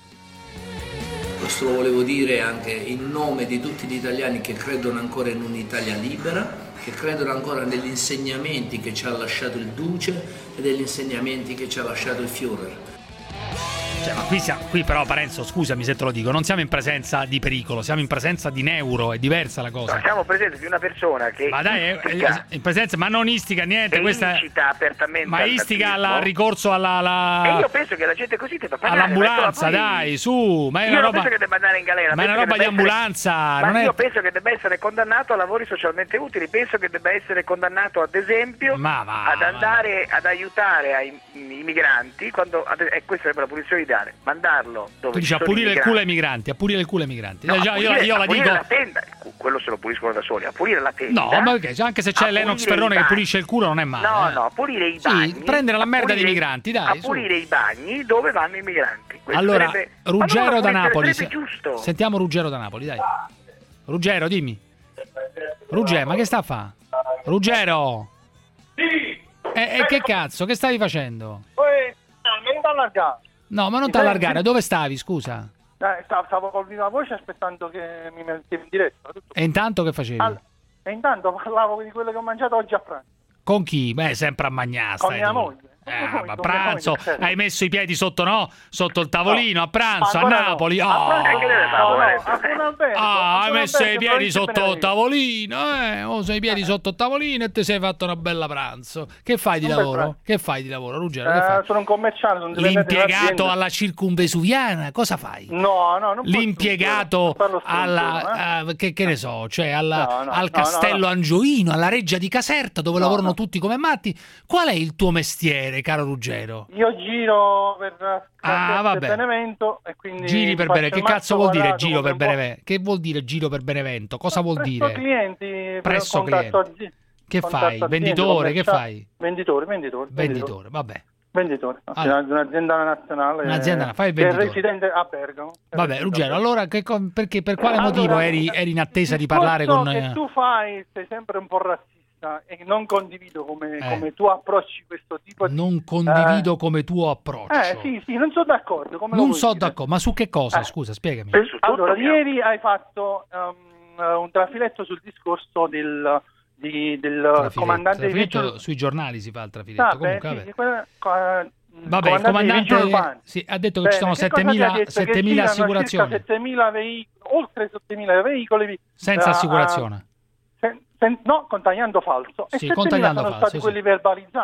Questo lo volevo dire anche in nome di tutti gli italiani che credono ancora in un'Italia libera, che credono ancora negli insegnamenti che ci ha lasciato il Duce e degli insegnamenti che ci ha lasciato il Führer. Cioè, ma qui però Parenzo, scusami se te lo dico, non siamo in presenza di pericolo, siamo in presenza di neuro, è diversa la cosa. No, siamo in presenza di una persona che ma dai, in presenza, ma non istiga niente, questa incita apertamente, ma istica al ricorso alla e io penso che la gente così debba pagare all'ambulanza, dai, su, ma è una roba, non penso che debba andare in galera, ma è una roba di ambulanza, ma io penso che debba essere condannato a lavori socialmente utili, penso che debba essere condannato ad esempio ad andare ad aiutare i migranti quando questa sarebbe la punizione ideale, mandarlo dove tu dici a pulire il culo ai migranti, No, io la dico la tenda, quello se lo puliscono da soli, a pulire la tenda. No, ma perché? Anche se c'è Lennox Ferrone che pulisce il culo non è male. No, pulire i bagni. Sì, prendere la merda dei migranti, dai. A pulire i bagni dove vanno i migranti. Allora, Ruggero da Napoli. Giusto. Sentiamo Ruggero da Napoli, dai. Ruggero, dimmi. Ruggero, ma che sta a fa? Ruggero. Sì. E che cazzo, che stavi facendo? Non t'allargare. No, ma non t'allargare, dove stavi, scusa? Stavo con la voce aspettando che mi mettevi in diretta. E intanto che facevi? E intanto parlavo di quello che ho mangiato oggi a pranzo. Con chi? Beh, sempre a mangiare. Con mia moglie. Ma pranzo, hai messo i piedi sotto, sotto il tavolino a pranzo a Napoli. Hai messo i piedi sotto il tavolino, sei i piedi sotto il tavolino e ti sei fatto una bella pranzo. Che fai di lavoro? Che fai di lavoro, Ruggero? Sono un commerciale. L'impiegato alla circumvesuviana, cosa fai? No, non l'impiegato alla che ne so, cioè al Castello Angioino, alla Reggia di Caserta, dove lavorano tutti come matti. Qual è il tuo mestiere, caro Ruggero? Io giro per Benevento e quindi giri per Benevento. Che cazzo vuol dire giro per Benevento? Che vuol dire giro per Benevento? Cosa vuol dire? Presso clienti. Che fai? Venditore? Che fai? Venditore, vabbè. Venditore, un'azienda nazionale. Fai il venditore. È residente a Bergamo. Vabbè, Ruggero, allora perché per quale motivo eri in attesa di parlare con noi? Che tu sei sempre un po' razzista e non condivido come tu approcci questo tipo di... Non condivido come tuo approccio. Sì, non sono d'accordo. Non sono d'accordo, ma su che cosa? Scusa, spiegami. Allora, ieri hai fatto un trafiletto sul discorso del comandante dei vigili sui giornali si fa il trafiletto. Comunque, vabbè, il comandante ha detto che ci sono 7.000 assicurazioni. Oltre 7.000 veicoli senza assicurazione. No, con tagliando falso. E 7.000 sono stati quelli verbalizzati.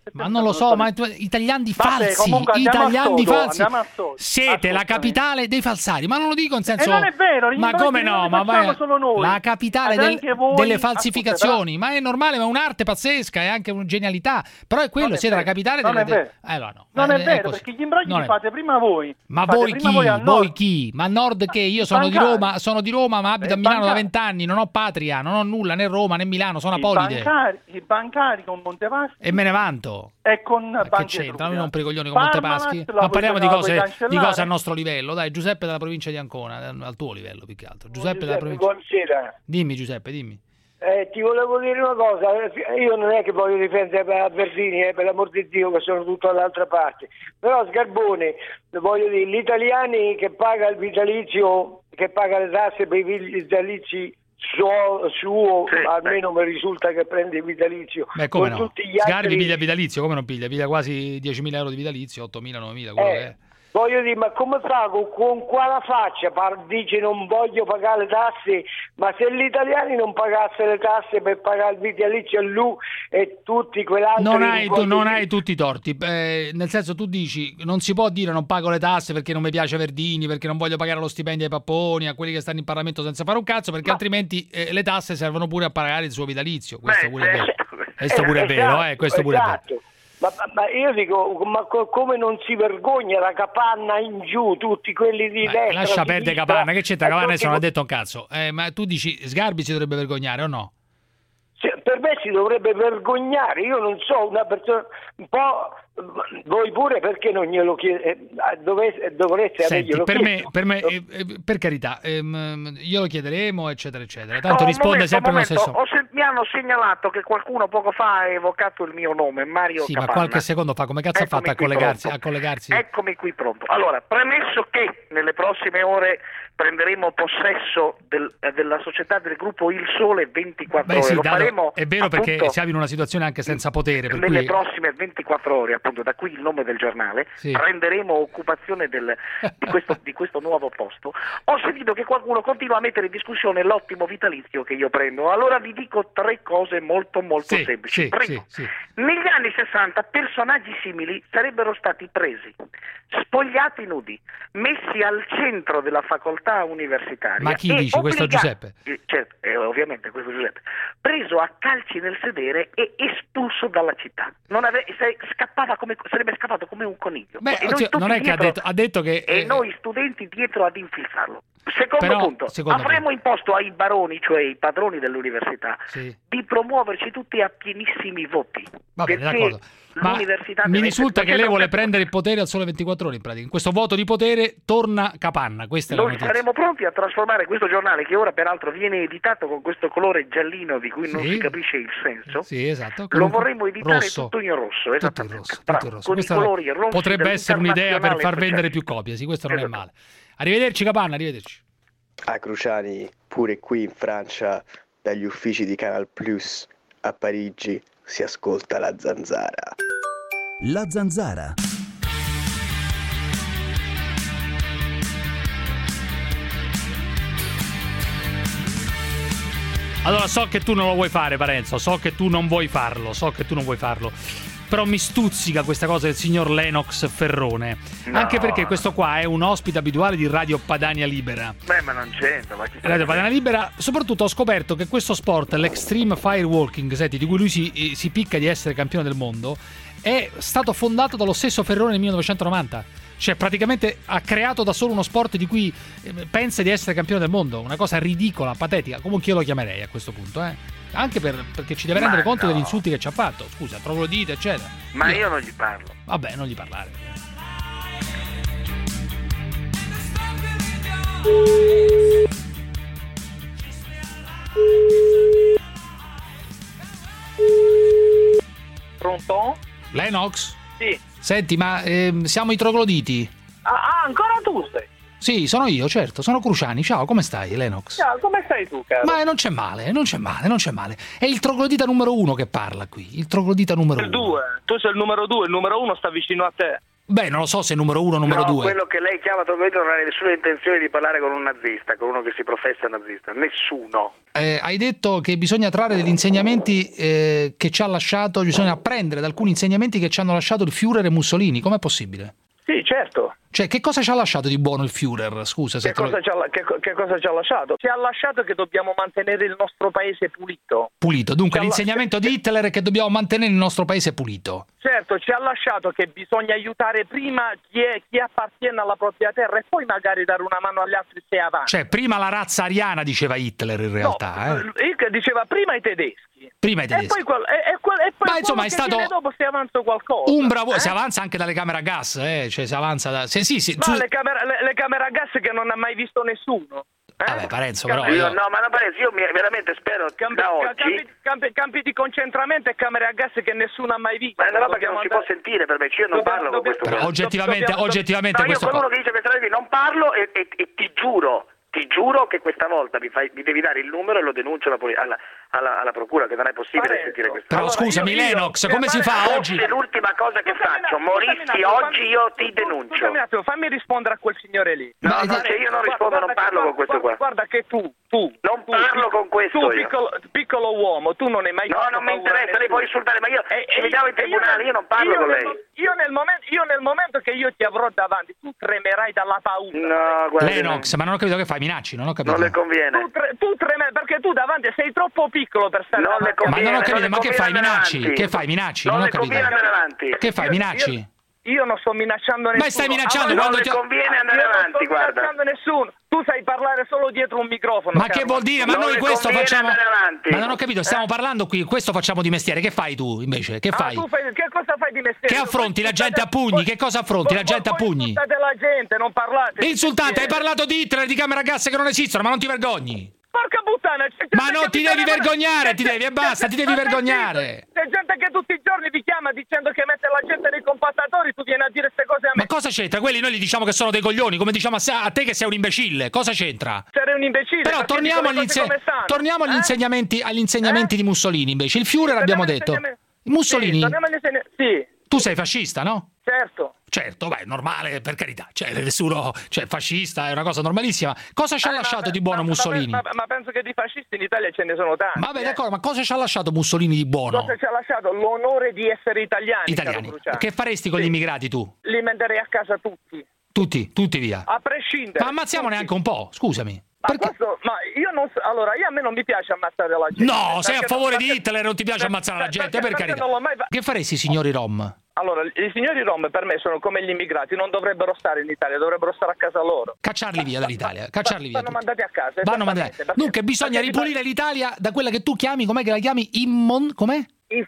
Ma non lo so, ma italiani falsi, italiani falsi. Siete la capitale dei falsari, ma non lo dico in senso. Non è vero, ma come no? Ma solo noi. La capitale delle falsificazioni, ma è normale, ma è un'arte pazzesca, è anche una genialità. Però è quello, siete la capitale delle. Non è vero, perché gli imbrogli li fate prima voi. Ma voi chi? Voi chi? Ma nord che? Io sono di Roma, ma abito a Milano da 20 anni, non ho patria, non ho nulla, né Roma né Milano, sono apolide. I bancari con Montepaschi. E me ne vanto. E con che c'entra? Noi non per i coglioni con Montepaschi. Ma parliamo di cose al nostro livello. Dai, Giuseppe della provincia di Ancona, al tuo livello più che altro. Giuseppe della provincia. Buonasera. Dimmi Giuseppe, dimmi. Ti volevo dire una cosa, io non è che voglio difendere Verdini, per l'amor di Dio, che sono tutto dall'altra parte, però Scarbone, voglio dire, gli italiani che paga il vitalizio, che paga le tasse per i vitalizi suo, almeno mi risulta che prende il vitalizio. Beh, come no? Tutti gli altri... Sgarbi piglia vitalizio, come non piglia? Piglia quasi 10.000 euro di vitalizio, 8.000, 9.000, quello che è. Voglio dire, ma come fa con quale faccia? Dice non voglio pagare le tasse, ma se gli italiani non pagassero le tasse per pagare il vitalizio a lui e tutti quell'altro... Non hai tutti i torti, nel senso tu dici non si può dire non pago le tasse perché non mi piace Verdini, perché non voglio pagare lo stipendio ai papponi, a quelli che stanno in Parlamento senza fare un cazzo, perché altrimenti le tasse servono pure a pagare il suo vitalizio. Questo pure è vero. Questo pure è vero, questo pure è vero. Ma io dico, ma come non si vergogna la Capanna in giù, tutti quelli di destra? Lascia perdere Capanna, che c'entra Capanna? Adesso non ha detto un cazzo. Ma tu dici Sgarbi si dovrebbe vergognare o no? Per me si dovrebbe vergognare, io non so, una persona un po'... Voi pure perché non glielo chiedete? Dovreste averglielo chiesto. Per me, per carità, glielo chiederemo, eccetera, eccetera. Tanto risponde sempre lo stesso. Mi hanno segnalato che qualcuno poco fa ha evocato il mio nome, Mario Capanna. Ma qualche secondo fa, come cazzo ha fatto a collegarsi? Eccomi qui pronto. Allora, premesso che nelle prossime ore prenderemo possesso della società del gruppo Il Sole 24 ore. Sì, lo faremo, è vero, appunto, perché siamo in una situazione anche senza potere. Nelle prossime 24 ore, appunto, da qui il nome del giornale, prenderemo occupazione di questo nuovo posto. Ho sentito che qualcuno continua a mettere in discussione l'ottimo vitalizio che io prendo. Allora vi dico tre cose molto semplici. Primo, negli anni 60 personaggi simili sarebbero stati presi, spogliati nudi, messi al centro della facoltà universitaria. Ma chi dice questo Giuseppe? Certo, ovviamente questo Giuseppe. Preso a calci nel sedere e espulso dalla città. Sarebbe scappato come un coniglio. Non è che ha detto che... E noi studenti dietro ad infilzarlo. Secondo punto, avremmo imposto ai baroni, cioè ai padroni dell'università, di promuoverci tutti a pienissimi voti. Va bene, d'accordo. Ma mi risulta che lei vuole prendere il potere al Sole 24 ore in pratica. In questo voto di potere torna Capanna. Questa è la notizia. Noi saremo pronti a trasformare questo giornale, che ora peraltro viene editato con questo colore giallino di cui non si capisce il senso. Sì, esatto. Lo vorremmo editare tutto in rosso. Esattamente. Tutto in rosso. Con i colori rossi. Potrebbe essere un'idea per far vendere più copie. Sì, questo non è male. Arrivederci Capanna, arrivederci. A Cruciani, pure qui in Francia, dagli uffici di Canal Plus a Parigi, si ascolta La Zanzara. La Zanzara. Allora, so che tu non lo vuoi fare, Parenzo, so che tu non vuoi farlo, però mi stuzzica questa cosa del signor Lennox Ferrone, anche perché questo qua è un ospite abituale di Radio Padania Libera. Ma non c'entra. Radio Padania Libera, soprattutto ho scoperto che questo sport, l'extreme firewalking, senti, di cui lui si picca di essere campione del mondo, è stato fondato dallo stesso Ferrone nel 1990. Cioè praticamente ha creato da solo uno sport di cui pensa di essere campione del mondo, una cosa ridicola, patetica, comunque io lo chiamerei a questo punto, anche perché ci deve rendere conto degli insulti che ci ha fatto. Scusa, troglodite eccetera. Ma io non gli parlo. Vabbè, non gli parlare. Pronto? Lennox? Sì. Senti, ma siamo i trogloditi? Ancora tu sei? Sì, sono io, certo, sono Cruciani. Ciao, come stai, Lennox? Ciao, come stai tu, caro? Ma non c'è male. È il troglodita numero 1 che parla qui, il troglodita numero 1. Il 2, tu sei il numero 2, il numero 1 sta vicino a te. Beh, non lo so se è numero 1 o numero 2. Quello che lei chiama totalmente non ha nessuna intenzione di parlare con un nazista, con uno che si professa nazista. Nessuno. Hai detto che bisogna trarre degli insegnamenti che ci ha lasciato, bisogna apprendere da alcuni insegnamenti che ci hanno lasciato il Führer e Mussolini. Com'è possibile? Sì, certo. Cioè, che cosa ci ha lasciato di buono il Führer? Scusa se che cosa ci ha lasciato? Ci ha lasciato che dobbiamo mantenere il nostro paese pulito. Pulito. Dunque, l'insegnamento di Hitler è che dobbiamo mantenere il nostro paese pulito. Certo, ci ha lasciato che bisogna aiutare prima chi appartiene alla propria terra e poi magari dare una mano agli altri se avanti. Cioè, prima la razza ariana, diceva Hitler in realtà. No, diceva prima i tedeschi. Prima i tedeschi. E poi ma insomma è stato dopo se avanza qualcosa. Un bravo, si avanza anche dalle camere a gas, cioè si avanza da... Sì, ma le camere a gas che non ha mai visto nessuno. Vabbè, Parenzo, però... No, ma Parenzo, io veramente spero da oggi... Campi di concentramento e camere a gas che nessuno ha mai visto. Ma è una roba che non si può sentire per me, io non parlo con questo... Però oggettivamente no, questo... Io con uno che dice per non parlo e ti giuro che questa volta mi devi dare il numero e lo denuncio alla procura, che non è possibile sentire questo. Però scusami, Lennox, come si fa oggi? È l'ultima cosa che faccio, morissi oggi io ti denuncio. Scusami un attimo, fammi rispondere a quel signore lì. No, se io non rispondo non parlo con questo qua. Guarda che tu non parlo con questo piccolo uomo, tu non hai mai... No, non mi interessa, lei può insultare, ma io ci vediamo in tribunale, io non parlo con lei. Io nel momento che io ti avrò davanti, tu tremerai dalla paura. No, guarda. Lennox, ma non ho capito che fai, minacci, non ho capito. Non le conviene. Tu tremerai perché tu davanti sei troppo piccolo per stare non le conviene. Ma non ho capito, ma che fai, minacci? Che fai, minacci? Non ho le capito. conviene andare avanti. Che fai, minacci? Io non sto minacciando nessuno. Ma stai minacciando allora, quando non le conviene andare avanti, guarda. Non sto minacciando nessuno. Tu sai parlare solo dietro un microfono. Ma che vuol dire? Ma non noi questo facciamo... avanti. Ma non ho capito, stiamo parlando qui, questo facciamo di mestiere. Che fai tu, invece? Che fai? Che cosa fai di mestiere? Che affronti la gente a pugni? Che cosa affronti la gente a pugni? Insultate la gente, non parlate. Insultate, hai parlato di Hitler, di camera a gas che non esistono, ma non ti vergogni. Porca puttana! Ma non ti devi vergognare, ti devi vergognare! C'è gente che tutti i giorni vi chiama dicendo che mette la gente nei compattatori, tu vieni a dire queste cose a me. Ma cosa c'entra? Quelli noi gli diciamo che sono dei coglioni, come diciamo a te che sei un imbecille. Cosa c'entra? Sarei un imbecille. Però torniamo agli insegnamenti di Mussolini, invece. Il Führer abbiamo detto. Mussolini. Sì. Tu sei fascista, no? Certo, beh, normale, per carità. Cioè, nessuno, fascista è una cosa normalissima. Cosa ci ha lasciato di buono Mussolini? Ma penso che di fascisti in Italia ce ne sono tanti. Vabbè, d'accordo, ma cosa ci ha lasciato Mussolini di buono? Cosa ci ha lasciato? L'onore di essere italiani. Che faresti con gli immigrati tu? Li manderei a casa tutti. Tutti via. A prescindere. Ma ammazziamo neanche un po', scusami. Ma io non so, allora a me non mi piace ammazzare la gente. No, sei a favore di Hitler e non ti piace ammazzare la gente, per carità. Che faresti, signori Rom? Allora, i signori Rom per me sono come gli immigrati, non dovrebbero stare in Italia, dovrebbero stare a casa loro. Cacciarli via dall'Italia, cacciarli via. Vanno mandati a casa. Vanno mandati. Dunque bisogna ripulire l'Italia da quella che tu chiami, com'è che la chiami? Com'è?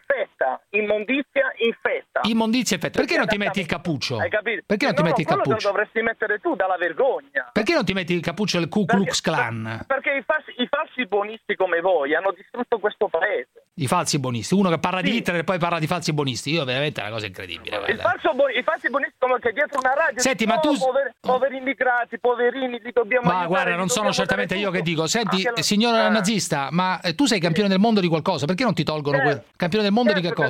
Immondizia infetta. Immondizia infetta. Perché non ti metti il cappuccio? Hai capito? Perché non ti metti il cappuccio? Quello lo dovresti mettere tu, dalla vergogna. Perché non ti metti il cappuccio del Ku Klux Klan? Perché i falsi buonisti come voi hanno distrutto questo paese. I falsi buonisti. Uno che parla di Hitler e poi parla di falsi buonisti. Io veramente è una cosa incredibile. I falsi buonisti come che dietro una radio. Senti, ma tu... Poveri immigrati, poverini, li dobbiamo aiutare. Ma guarda, non sono certamente io che dico. Senti, signor nazista, ma tu sei campione del mondo di qualcosa? Perché non ti tolgono quel... Campione del mondo di che cosa?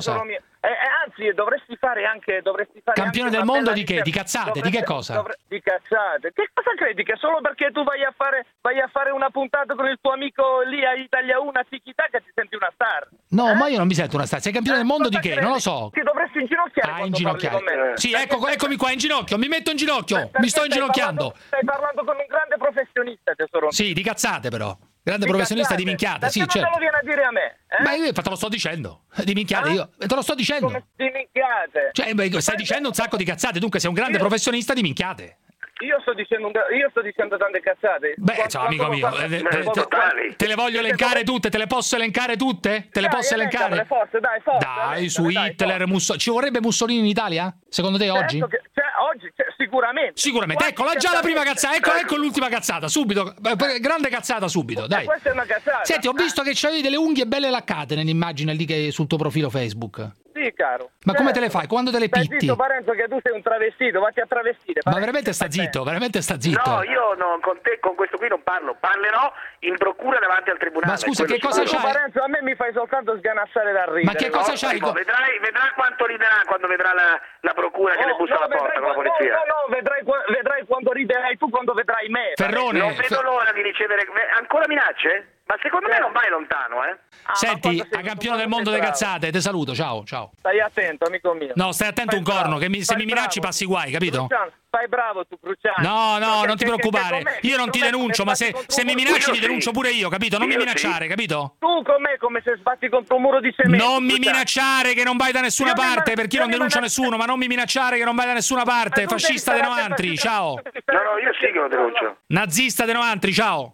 Anzi, dovresti fare anche campione del mondo di che? Di cazzate? Di che cosa? Di cazzate. Che cosa credi? Che solo perché tu vai a fare una puntata con il tuo amico lì a Italia 1 a Tiki Taka ti senti una star? No, ma io non mi sento una star. Sei campione del mondo di che? Non lo so. Ti dovresti inginocchiare. Inginocchiare. Sì, eccomi qua in ginocchio. Mi metto in ginocchio. Mi sto inginocchiando. Stai parlando con un grande professionista, tesoro. Sì, di cazzate però. Grande professionista di minchiate, perché sì, non certo. te lo viene a dire a me? Ma io te lo sto dicendo. Di minchiate, io te lo sto dicendo. Come di minchiate? Cioè, stai dicendo un sacco di cazzate, dunque sei un grande professionista di minchiate. Io sto dicendo tante cazzate. Beh, ciao amico mio, te le voglio elencare tutte, te le posso elencare tutte? Te le posso elencare? Forse. Dai, su Hitler, Mussolini. Ci vorrebbe Mussolini in Italia? Secondo te oggi? Oggi, sicuramente. Sicuramente, eccola già la prima cazzata, ecco l'ultima cazzata, subito. Grande cazzata subito, dai. Questa è una cazzata. Senti, ho visto che c'avevi delle unghie belle laccate nell'immagine lì che sul tuo profilo Facebook. Sì, Sì, caro. Ma come te le fai? Quando te le Stai pitti? zitto, Parenzo, che tu sei un travestito, vatti a travestire. Ma veramente sta zitto, veramente sta zitto. No, io con te, con questo qui non parlo. Parlerò in procura davanti al tribunale. Ma scusa, che cosa c'hai? Parenzo, a me mi fai soltanto sganassare da ridere. Ma che cosa c'hai? Vedrà quanto riderà quando vedrà la procura che le bussa alla porta con la polizia. No, vedrai quanto riderai tu quando vedrai me. Ferrone. Non vedo l'ora di ricevere ancora minacce? Ma secondo me non vai lontano, Senti, a campione del mondo delle cazzate, ti saluto, ciao. Stai attento, amico mio. No, stai attento un corno, che se mi minacci passi guai, capito? Cruciani, fai bravo tu, Cruciani. No, non ti preoccupare. Io non ti denuncio, ma se mi minacci ti denuncio pure io, capito? Non mi minacciare, capito? Tu con me come se sbatti contro un muro di cemento. Non mi minacciare che non vai da nessuna parte, perché io non denuncio nessuno, ma non mi minacciare che non vai da nessuna parte. Fascista de Novantri, ciao. No, io sì che lo denuncio. Nazista de Novantri, ciao.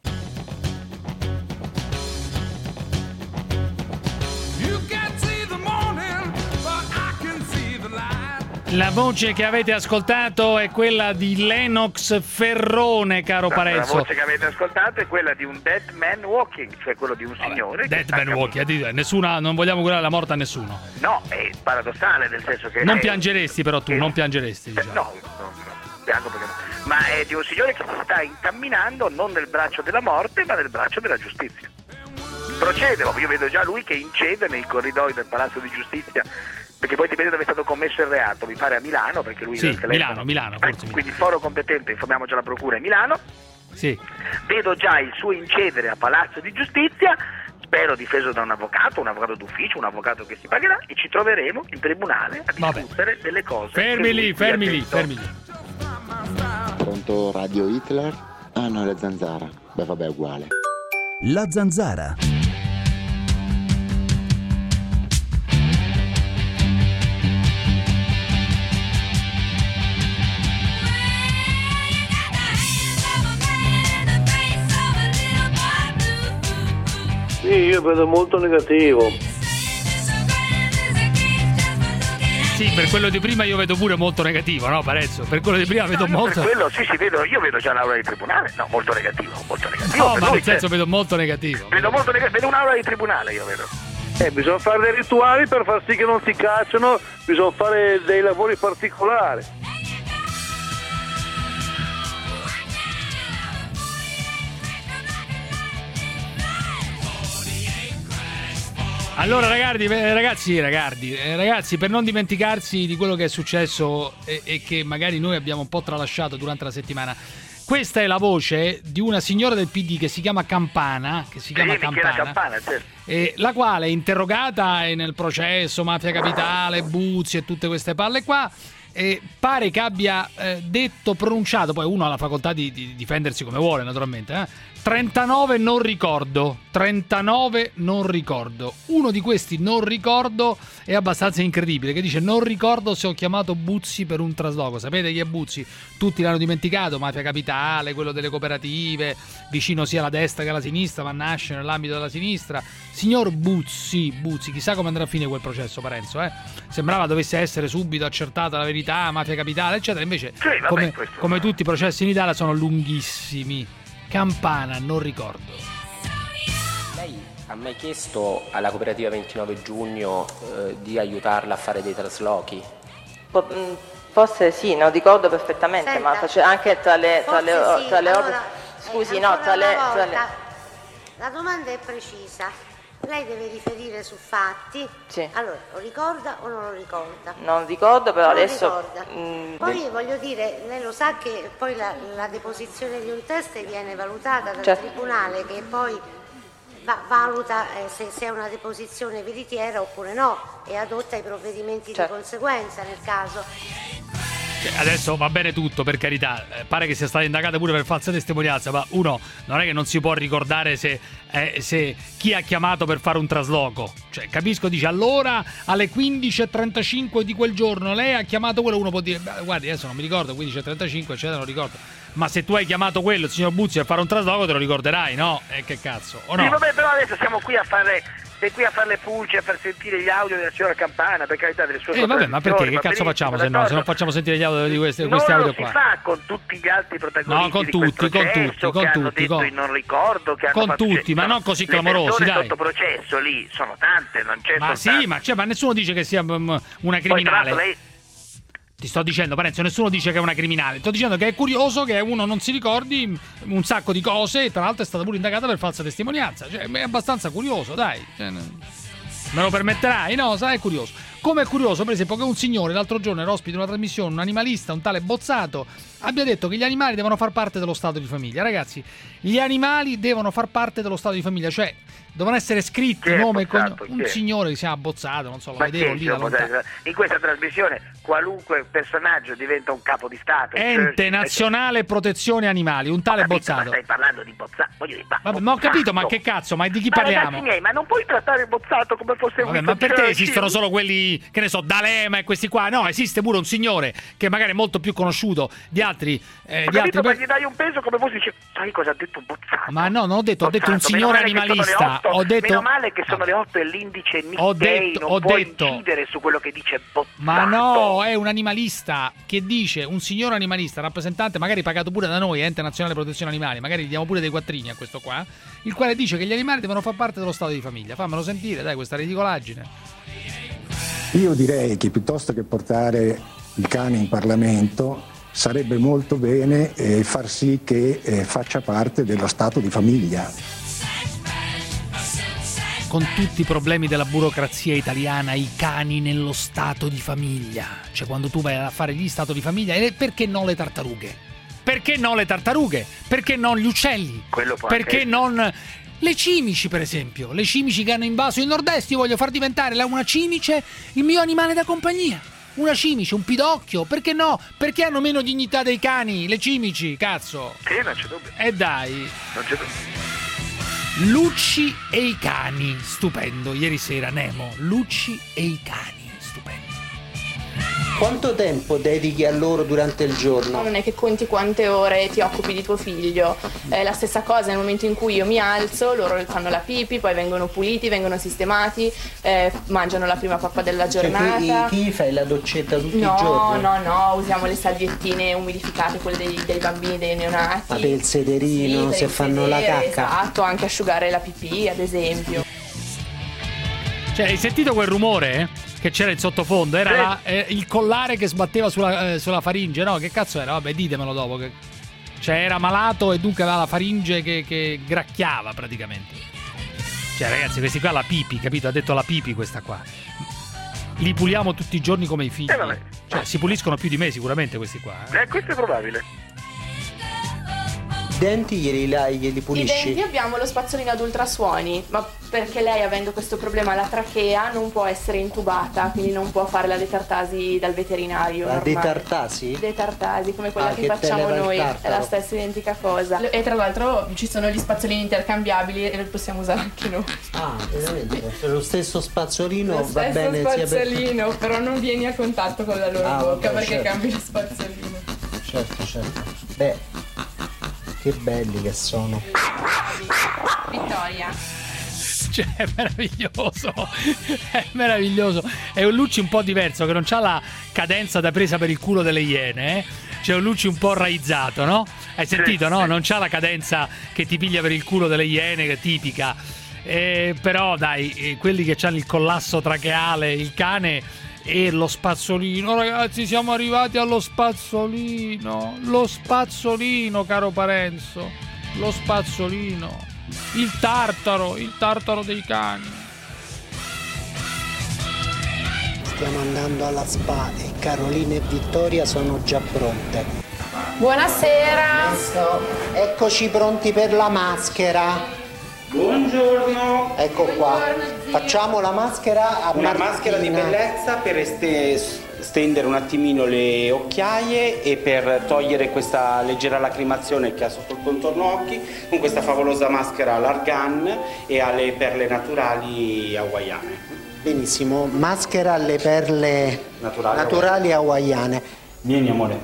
La voce che avete ascoltato è quella di Lennox Ferrone, caro Parenzo. La voce che avete ascoltato è quella di un dead man walking, cioè quello di un signore. Dead man walking, non vogliamo curare la morte a nessuno. No, è paradossale, nel senso che... Non piangeresti però tu, non piangeresti. Diciamo. No, piango perché no. Ma è di un signore che si sta incamminando non nel braccio della morte, ma nel braccio della giustizia. Procede, io vedo già lui che incede nei corridoi del Palazzo di Giustizia, perché poi dipende dove è stato commesso il reato, mi pare a Milano, perché lui... Sì, Milano, forse. Quindi il foro competente, informiamo già la procura, è Milano. Sì. Vedo già il suo incedere a Palazzo di Giustizia, spero difeso da un avvocato d'ufficio, un avvocato che si pagherà, e ci troveremo in tribunale a discutere delle cose. Fermi lì. Pronto, Radio Hitler? Ah no, è la Zanzara. Beh, vabbè, è uguale. La Zanzara. Sì, io vedo molto negativo. Sì, per quello di prima io vedo pure molto negativo, no Parenzo? Per quello di prima vedo molto... Per quello sì, io vedo già l'aula di tribunale, no, molto negativo. No, ma nel senso vedo molto negativo. Vedo un'aula di tribunale, io vedo. Bisogna fare dei rituali per far sì che non si cacciano, bisogna fare dei lavori particolari. Allora ragazzi, per non dimenticarsi di quello che è successo e che magari noi abbiamo un po' tralasciato durante la settimana, questa è la voce di una signora del PD che si chiama Campana, certo. La quale è interrogata nel processo Mafia Capitale, Buzzi e tutte queste palle qua. E pare che abbia pronunciato, poi uno ha la facoltà di difendersi come vuole naturalmente, 39 non ricordo. Uno di questi non ricordo è abbastanza incredibile, che dice: non ricordo se ho chiamato Buzzi per un trasloco. Sapete chi è Buzzi? Tutti l'hanno dimenticato, Mafia Capitale, quello delle cooperative, vicino sia alla destra che alla sinistra, ma nasce nell'ambito della sinistra. Signor Buzzi, chissà come andrà a finire quel processo, Parenzo, Sembrava dovesse essere subito accertata la verità, Mafia Capitale, eccetera, invece come tutti i processi in Italia sono lunghissimi. Campana, non ricordo. Lei ha mai chiesto alla cooperativa 29 giugno di aiutarla a fare dei traslochi? Forse sì, non ricordo perfettamente. Senta, ma anche tra le allora, scusi, no, tra le... La domanda è precisa. Lei deve riferire su fatti. Sì. Allora, lo ricorda o non lo ricorda? Non ricordo, però non adesso... Poi voglio dire, lei lo sa che poi la deposizione di un test viene valutata dal tribunale, che poi valuta se è una deposizione veritiera oppure no, e adotta i provvedimenti di conseguenza nel caso. Adesso va bene tutto, per carità, pare che sia stata indagata pure per falsa testimonianza, ma uno non è che non si può ricordare se chi ha chiamato per fare un trasloco. Cioè, capisco, dice allora alle 15:35 di quel giorno lei ha chiamato quello, uno può dire guardi adesso non mi ricordo, 15:35 eccetera, non ricordo. Ma se tu hai chiamato quello, il signor Buzzi, a fare un trasloco te lo ricorderai, no? Che cazzo, o no? Sì, vabbè, però adesso siamo qui a fare sei qui a fare le pulci, a far sentire gli audio della signora Campana, per carità, delle sue vabbè, ma perché? Che cazzo facciamo se non facciamo sentire gli audio di questi audio qua? Non lo si fa con tutti gli altri protagonisti con tutti, che hanno detto il non ricordo, che hanno fatto tutti, ma non così clamorosi, dai. Sotto processo lì sono tante, non c'è ma soltanto. Sì, ma nessuno dice che sia una criminale. Poi, lei... Ti sto dicendo, Parenzo, nessuno dice che è una criminale. Sto dicendo che è curioso che uno non si ricordi un sacco di cose, e tra l'altro è stata pure indagata per falsa testimonianza. Cioè, è abbastanza curioso, dai. Cioè, me lo permetterai, no? Sai, è curioso. Come è curioso, per esempio, che un signore l'altro giorno era ospite di una trasmissione, un animalista, un tale Bozzato, abbia detto che gli animali devono far parte dello stato di famiglia. Ragazzi, gli animali devono far parte dello stato di famiglia, cioè devono essere scritti nome e cognome. Un signore che si chiama Bozzato, non so, lo vedevo lì da lontano. In questa trasmissione qualunque personaggio diventa un capo di Stato. Ente nazionale protezione animali, un tale Bozzato. Ma stai parlando di Bozzato? Vabbè, ma ho capito, ma che cazzo, ma di chi parliamo? Ragazzi miei, ma non puoi trattare Bozzato come fosse un... Ma per te esistono solo quelli, che ne so, D'Alema e questi qua? No, esiste pure un signore che magari è molto più conosciuto di altri. Ma gli dai un peso come fosse, dice, sai cosa ha detto Bozzato? Ma no, non ho detto, Bozzato, ho detto un signore animalista. Ho detto, meno male che sono le 8 e l'indice Nikkei non può incidere su quello che dice Bozzato. Ma no, è un animalista che dice, un signore animalista, rappresentante magari pagato pure da noi, Ente Nazionale Protezione Animali, magari gli diamo pure dei quattrini a questo qua, il quale dice che gli animali devono far parte dello stato di famiglia. Fammelo sentire, dai, questa ridicolaggine. Io direi che piuttosto che portare il cane in Parlamento sarebbe molto bene far sì che faccia parte dello stato di famiglia. Con tutti i problemi della burocrazia italiana, i cani nello stato di famiglia. Cioè, quando tu vai a fare gli stato di famiglia, perché non le tartarughe? Perché non le tartarughe? Perché non gli uccelli? Perché non le cimici, per esempio? Le cimici che hanno invaso il nord-est, io voglio far diventare una cimice il mio animale da compagnia. Una cimice, un pidocchio, perché no? Perché hanno meno dignità dei cani, le cimici, cazzo? Sì, non c'è dubbio. Dai. Non c'è dubbio. Lucci e i cani, stupendo. Ieri sera Nemo, Lucci e i cani, stupendo. Quanto tempo dedichi a loro durante il giorno? Non è che conti quante ore ti occupi di tuo figlio. È la stessa cosa nel momento in cui io mi alzo, loro fanno la pipì, poi vengono puliti, vengono sistemati, mangiano la prima pappa della giornata. Cioè, chi fai la doccetta tutti i giorni? No, usiamo le salviettine umidificate, quelle dei bambini, dei neonati. Ma per il sederino, sì, se fanno la cacca? Esatto, anche asciugare la pipì, ad esempio. Cioè, hai sentito quel rumore, che c'era in sottofondo? Era il collare che sbatteva sulla faringe, no? Che cazzo era? Vabbè, ditemelo dopo. Cioè, era malato e dunque aveva la faringe che gracchiava praticamente. Cioè, ragazzi, questi qua la pipi, capito? Ha detto la pipi questa qua. Li puliamo tutti i giorni come i figli. Cioè, si puliscono più di me sicuramente questi qua. Questo è probabile. I denti glieli pulisci? I denti abbiamo lo spazzolino ad ultrasuoni, ma perché lei, avendo questo problema alla trachea, non può essere intubata, quindi non può fare la detartasi dal veterinario. La detartasi? Detartasi, come quella che facciamo noi, è la stessa identica cosa. E tra l'altro ci sono gli spazzolini intercambiabili e li possiamo usare anche noi. Ah, veramente? Per lo stesso spazzolino lo va bene? Lo stesso spazzolino, però non vieni a contatto con la loro bocca, perché certo. cambi lo spazzolino. Certo. Beh, che belli che sono. Vittoria. Cioè, è meraviglioso. È un Lucci un po' diverso, che non c'ha la cadenza da presa per il culo delle iene, C'è un Lucci un po' raizzato, no? Hai sentito, no? Non c'ha la cadenza che ti piglia per il culo delle iene, che è tipica. Però dai, quelli che hanno il collasso tracheale, il cane e lo spazzolino, ragazzi, siamo arrivati allo spazzolino. Lo spazzolino, caro Parenzo. Lo spazzolino. Il tartaro dei cani. Stiamo andando alla spa e Carolina e Vittoria sono già pronte. Buonasera. Eccoci pronti per la maschera. Buongiorno. Ecco qua. Facciamo la maschera a una Martina. Maschera di bellezza per stendere un attimino le occhiaie e per togliere questa leggera lacrimazione che ha sotto il contorno occhi, con questa favolosa maschera all'argan e alle perle naturali hawaiane. Benissimo, maschera alle perle naturali hawaiane. Vieni amore.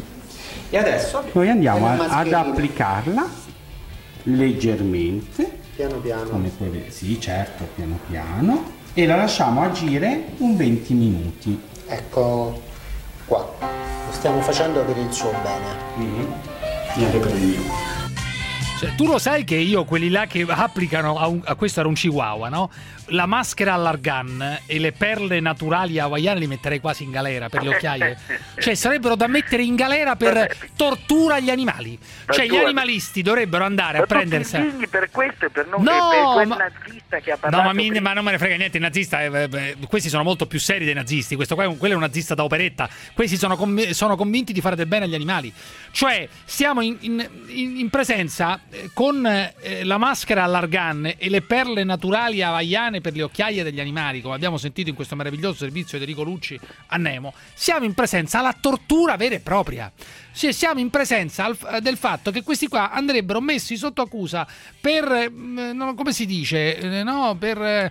E adesso noi andiamo ad applicarla leggermente Piano piano. Come puoi vedere, sì, certo, piano piano. E la lasciamo agire un 20 minuti. Ecco qua. Lo stiamo facendo per il suo bene. Niente per il mio. Cioè, tu lo sai che io, quelli là che applicano a questo era un chihuahua, no? La maschera all'argan e le perle naturali hawaiane li metterei quasi in galera per le occhiaie. Cioè sarebbero da mettere in galera per tortura agli animali. Cioè gli animalisti dovrebbero andare a prendersi. Per questo e per non per quel nazista che ha parlato. No, ma non me ne frega niente, il nazista questi sono molto più seri dei nazisti. Quello è un nazista da operetta. Questi sono convinti di fare del bene agli animali. Cioè stiamo in presenza con la maschera all'argan e le perle naturali hawaiane per le occhiaie degli animali, come abbiamo sentito in questo meraviglioso servizio di Enrico Lucci a Nemo. Siamo in presenza alla tortura vera e propria. Siamo in presenza del fatto che questi qua andrebbero messi sotto accusa per come si dice, no, per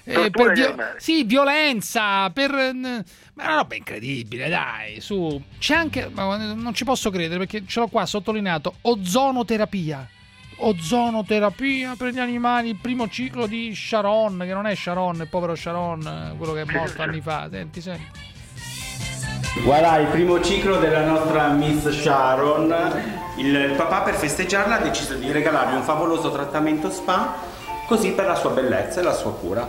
violenza, per ma una roba incredibile, dai, su. C'è anche, non ci posso credere perché ce l'ho qua sottolineato, ozonoterapia per gli animali, il primo ciclo di Sharon, che non è Sharon, il povero Sharon, quello che è morto anni fa. Senti. Guarda, il primo ciclo della nostra Miss Sharon. Il papà, per festeggiarla, ha deciso di regalargli un favoloso trattamento spa, così per la sua bellezza e la sua cura.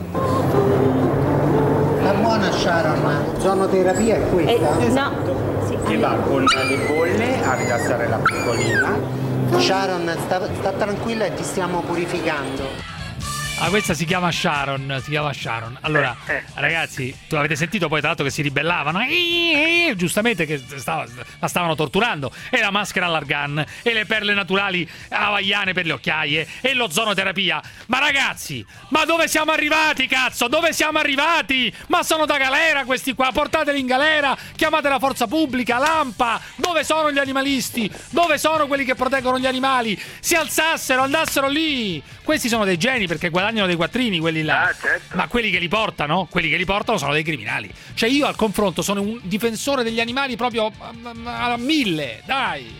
La buona Sharon, zonoterapia è questa? Esatto. No. Sì. Che va con le bolle a rilassare la piccolina. Sharon, sta tranquilla e ti stiamo purificando. Questa si chiama Sharon. Allora, ragazzi, tu avete sentito poi tra l'altro che si ribellavano, giustamente, che la stavano torturando. E la maschera all'argan, e le perle naturali hawaiane per le occhiaie, e l'ozonoterapia. Ma ragazzi, ma dove siamo arrivati, cazzo? Dove siamo arrivati? Ma sono da galera questi qua, portateli in galera, chiamate la forza pubblica, l'AMPA. Dove sono gli animalisti? Dove sono quelli che proteggono gli animali? Si alzassero, andassero lì. Questi sono dei geni perché guadagnano dei quattrini, quelli là. Certo. Ma quelli che li portano sono dei criminali. Cioè io al confronto sono un difensore degli animali proprio a 1000, dai.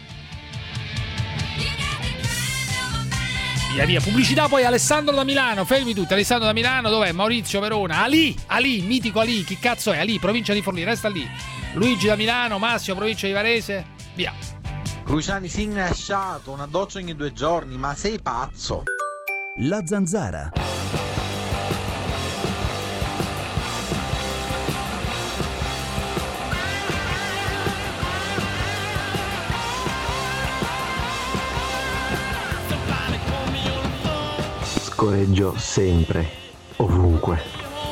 Via, pubblicità. Poi Alessandro da Milano, fermi tutti. Alessandro da Milano, dov'è? Maurizio Verona, Ali, mitico Ali, chi cazzo è? Ali, provincia di Forlì, resta lì. Luigi da Milano, Massimo, provincia di Varese, via. Cruciani, si è lasciato una doccia ogni 2 giorni, ma sei pazzo. La Zanzara. Scorreggio sempre, ovunque.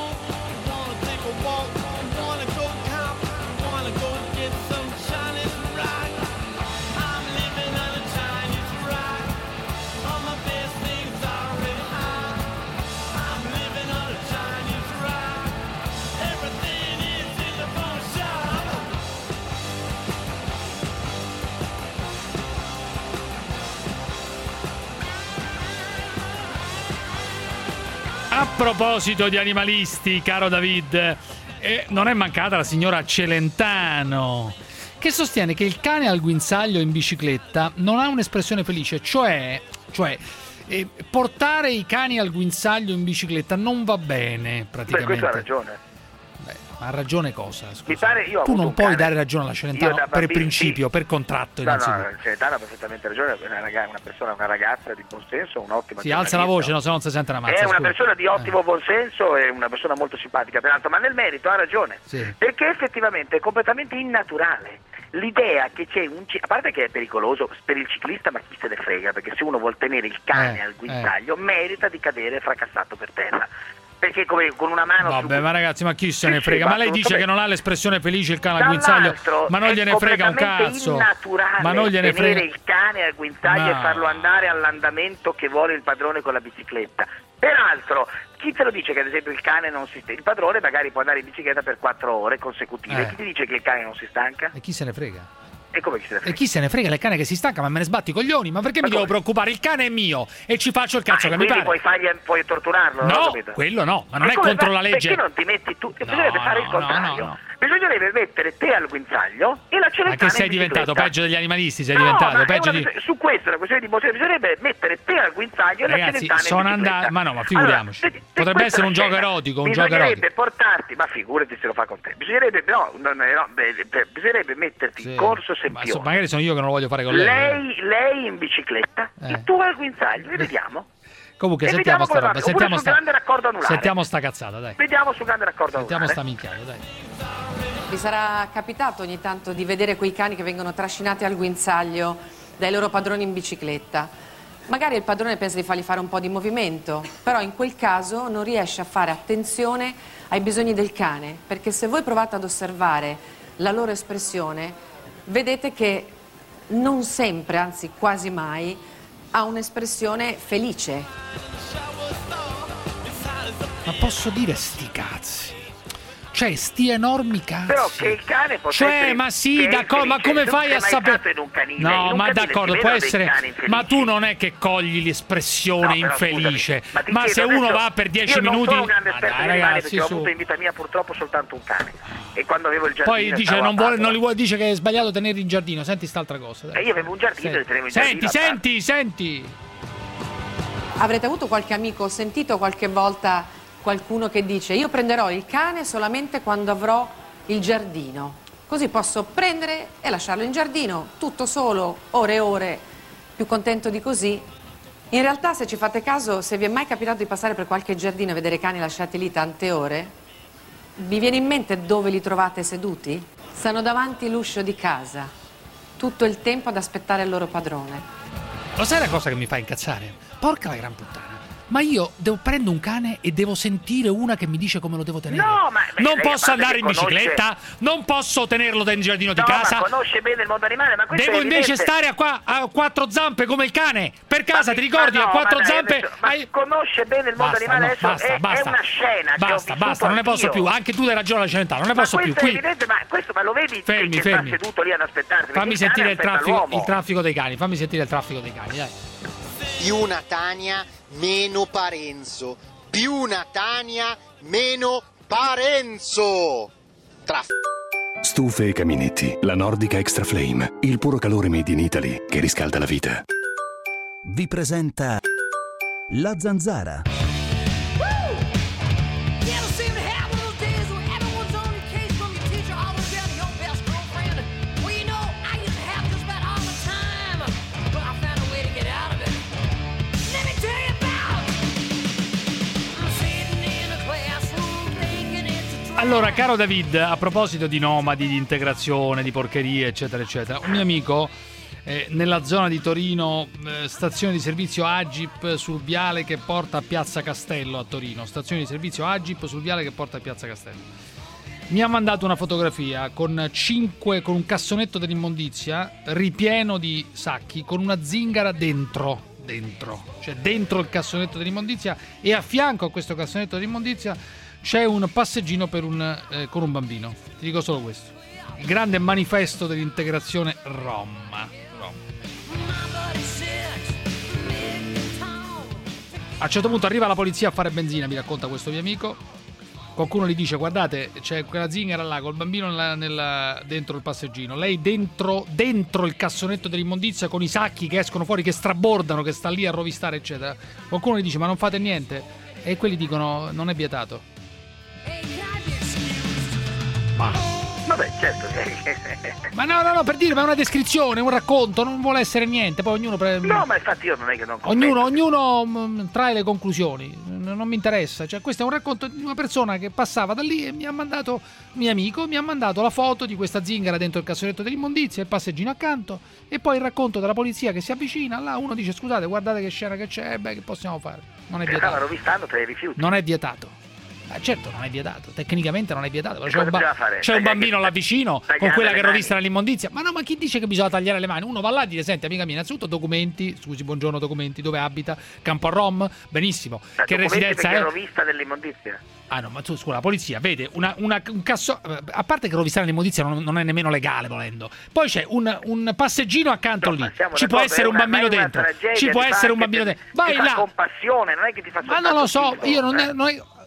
A proposito di animalisti, caro David, non è mancata la signora Celentano, che sostiene che il cane al guinzaglio in bicicletta non ha un'espressione felice, cioè portare i cani al guinzaglio in bicicletta non va bene, praticamente. Questo ha ragione. Ma ha ragione cosa? Scusa. Mi pare, tu non puoi dare ragione alla Celentano per principio, per contratto. No, Celentano ha perfettamente ragione, è una ragazza di buon senso, un'ottima. Si alza la voce, no, se non si sente una mazza. È una persona di ottimo buon senso e una persona molto simpatica, peraltro, ma nel merito ha ragione. Sì. Perché effettivamente è completamente innaturale l'idea che c'è a parte che è pericoloso per il ciclista, ma chi se ne frega, perché se uno vuol tenere il cane al guinzaglio merita di cadere fracassato per terra. Perché come con una mano. Vabbè, ma ragazzi, ma chi se ne frega? Ma lei dice che non ha l'espressione felice il cane al guinzaglio, ma non gliene frega un cazzo. Ma non gliene frega il cane al guinzaglio e farlo andare all'andamento che vuole il padrone con la bicicletta. Peraltro, chi te lo dice che ad esempio il cane non si stanca? Il padrone magari può andare in bicicletta per 4 ore consecutive. Chi ti dice che il cane non si stanca? E chi se ne frega? E come chi se ne frega? E chi se ne frega del cane che si stanca? Ma me ne sbatti i coglioni? Ma perché mi devo preoccupare? Il cane è mio e ci faccio il cazzo che mi pare. Puoi torturarlo? No, quello no, ma non è contro la legge. Perché non ti metti tu? Bisognerebbe fare il contrario. Bisognerebbe mettere te al guinzaglio e la Celentano. Ma che sei diventato peggio degli animalisti? Sei diventato peggio su questo è una questione di motivo. Bisognerebbe mettere te al guinzaglio e la Celentano. Sono andato. Ma no, ma figuriamoci. Allora, potrebbe essere un gioco erotico. Bisognerebbe portarti, ma figurati se lo fa con te. Bisognerebbe bisognerebbe metterti in corso Sempione. Magari sono io che non lo voglio fare con lei. Lei in bicicletta e tu al guinzaglio e vediamo. Comunque sentiamo sta roba, sentiamo sta cazzata, dai. Vediamo sul grande raccordo anulare. Sentiamo sta minchiata, dai. Vi sarà capitato ogni tanto di vedere quei cani che vengono trascinati al guinzaglio dai loro padroni in bicicletta. Magari il padrone pensa di fargli fare un po' di movimento, però in quel caso non riesce a fare attenzione ai bisogni del cane, perché se voi provate ad osservare la loro espressione, vedete che non sempre, anzi quasi mai, ha un'espressione felice. Ma posso dire sti cazzi? Cioè, sti enormi cazzi. Però che il cane possa essere, ma sì, d'accordo, ma come fai a sapere? No, ma d'accordo, può essere. Ma tu non è che cogli l'espressione infelice. Scusami, ma se uno va per 10 minuti. Io non sono un grande esperto di animali perché ho avuto in vita mia purtroppo soltanto un cane. E quando avevo il giardino. Poi dice dice che è sbagliato tenere in giardino. Senti st'altra cosa. Dai. Io avevo un giardino e tenevo in giardino. Senti. Avrete avuto qualche amico, ho sentito qualche volta qualcuno che dice: io prenderò il cane solamente quando avrò il giardino, così posso prendere e lasciarlo in giardino, tutto solo, ore e ore, più contento di così. In realtà, se ci fate caso, se vi è mai capitato di passare per qualche giardino e vedere cani lasciati lì tante ore, vi viene in mente dove li trovate seduti? Stanno davanti l'uscio di casa, tutto il tempo ad aspettare il loro padrone. Lo sai la cosa che mi fa incazzare? Porca la gran puttana. Ma io prendo un cane e devo sentire una che mi dice come lo devo tenere. No, ma non posso andare in bicicletta, non posso tenerlo nel giardino di casa. Ma conosce bene il mondo animale, ma questo devo è invece evidente. stare a quattro zampe come il cane. Per casa, ti ricordi? A quattro zampe. Conosce bene il mondo animale, adesso è una scena. Basta, non ne posso più. Anche tu hai ragione alla Celentano, non ne posso più. Questo è evidente, ma lo vedi che sta seduto lì ad aspettarti. Fammi sentire il traffico dei cani. Fammi sentire il traffico dei cani, dai. Più Natania, meno Parenzo. Più Natania, meno Parenzo. Stufe e caminetti. La Nordica Extra Flame. Il puro calore made in Italy che riscalda la vita. Vi presenta La Zanzara. Allora, caro David, a proposito di nomadi, di integrazione, di porcherie, eccetera, eccetera, un mio amico nella zona di Torino, stazione di servizio Agip sul viale che porta a Piazza Castello a Torino, stazione di servizio Agip sul viale che porta a Piazza Castello. Mi ha mandato una fotografia con un cassonetto dell'immondizia ripieno di sacchi con una zingara dentro, cioè dentro il cassonetto dell'immondizia, e a fianco a questo cassonetto dell'immondizia c'è un passeggino con un bambino. Ti dico solo questo: il grande manifesto dell'integrazione rom. A un certo punto arriva la polizia a fare benzina, mi racconta questo mio amico. Qualcuno gli dice: guardate, c'è quella zingara là col bambino dentro il passeggino, lei dentro il cassonetto dell'immondizia con i sacchi che escono fuori, che strabordano, che sta lì a rovistare, eccetera. Qualcuno gli dice: ma non fate niente? E quelli dicono: non è vietato. Vabbè, certo. Ma no, per dire, ma è una descrizione, un racconto, non vuole essere niente. Poi ognuno no, ma infatti io non è che non commento. Ognuno trae le conclusioni. Non mi interessa. Cioè, questo è un racconto di una persona che passava da lì e mi ha mandato, mio amico, mi ha mandato la foto di questa zingara dentro il cassonetto dell'immondizia, il passeggino accanto, e poi il racconto della polizia che si avvicina. Là uno dice: scusate, guardate che scena che c'è, che possiamo fare? Non è vietato. Stavano rovistando tra i rifiuti. Non è vietato. Certo, non è vietato, tecnicamente non è vietato. C'è un bambino là vicino con quella che rovista nell'immondizia. Ma no, ma chi dice che bisogna tagliare le mani? Uno va là e dice: senti, amica mia, innanzitutto documenti, scusi, buongiorno, documenti, dove abita? Campo a Rom? Benissimo. Che residenza è? Rovista dell'immondizia. Ah no, ma tu, scusa, la polizia vede un casso, a parte che rovistare l'immondizia non è nemmeno legale volendo. Poi c'è un passeggino accanto lì. Ci può essere un bambino dentro. Ci può essere un bambino dentro. Vai là. Compassione, non è che ti faccio. Ma non lo so, io non è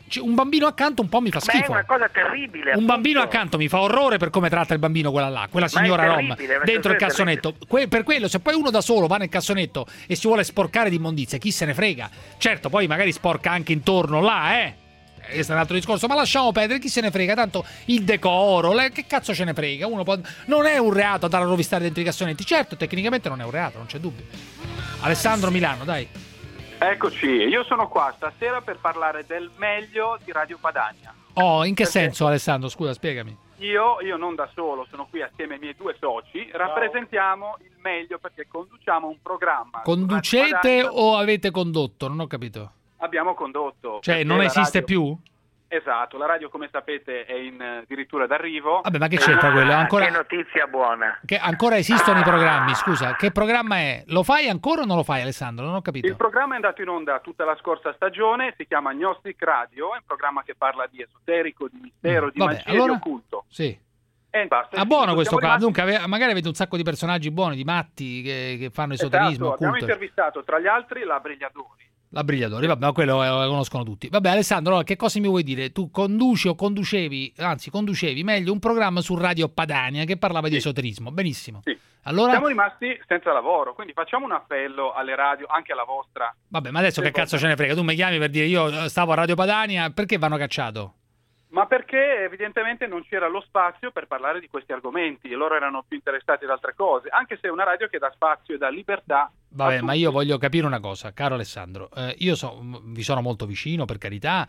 un bambino accanto un po' mi fa Ma schifo. è una cosa terribile. Un bambino accanto mi fa orrore per come tratta il bambino quella signora Rom dentro il cassonetto. Per quello, se poi uno da solo va nel cassonetto e si vuole sporcare di immondizia, chi se ne frega? Certo, poi magari sporca anche intorno là, questo è un altro discorso, ma lasciamo perdere, chi se ne frega, tanto il decoro, che cazzo ce ne frega? Non è un reato andare a rovistare dentro i cassonetti, certo, tecnicamente non è un reato, non c'è dubbio. Alessandro Milano, dai. Eccoci, io sono qua stasera per parlare del meglio di Radio Padania. Oh, in che senso, Alessandro? Scusa, spiegami. Io non da solo, sono qui assieme ai miei 2 soci, rappresentiamo il meglio perché conduciamo un programma. Conducete o avete condotto? Non ho capito. Abbiamo condotto. Cioè, non esiste più? Esatto, la radio come sapete è addirittura d'arrivo. Vabbè, ma che c'entra quello? Ancora... Che notizia buona. Che ancora esistono i programmi, scusa. Che programma è? Lo fai ancora o non lo fai, Alessandro? Non ho capito. Il programma è andato in onda tutta la scorsa stagione, si chiama Gnostic Radio, è un programma che parla di esoterico, di mistero, di magia e di occulto. Sì. Basta, buono questo qua. Dunque, magari avete un sacco di personaggi buoni, di matti che fanno esoterismo, esatto, occulto. Abbiamo intervistato tra gli altri la Brigliadori. La Brigliadori, vabbè, ma quello lo conoscono tutti. Vabbè, Alessandro, allora, che cosa mi vuoi dire? Tu conducevi meglio un programma su Radio Padania che parlava di esoterismo. Benissimo. Sì. Allora... Siamo rimasti senza lavoro, quindi facciamo un appello alle radio, anche alla vostra. Vabbè, ma adesso che cazzo ce ne frega? Tu mi chiami per dire io stavo a Radio Padania, perché vanno cacciato? Ma perché evidentemente non c'era lo spazio per parlare di questi argomenti e loro erano più interessati ad altre cose, anche se è una radio che dà spazio e dà libertà. Vabbè, ma io voglio capire una cosa, caro Alessandro, io vi sono molto vicino, per carità,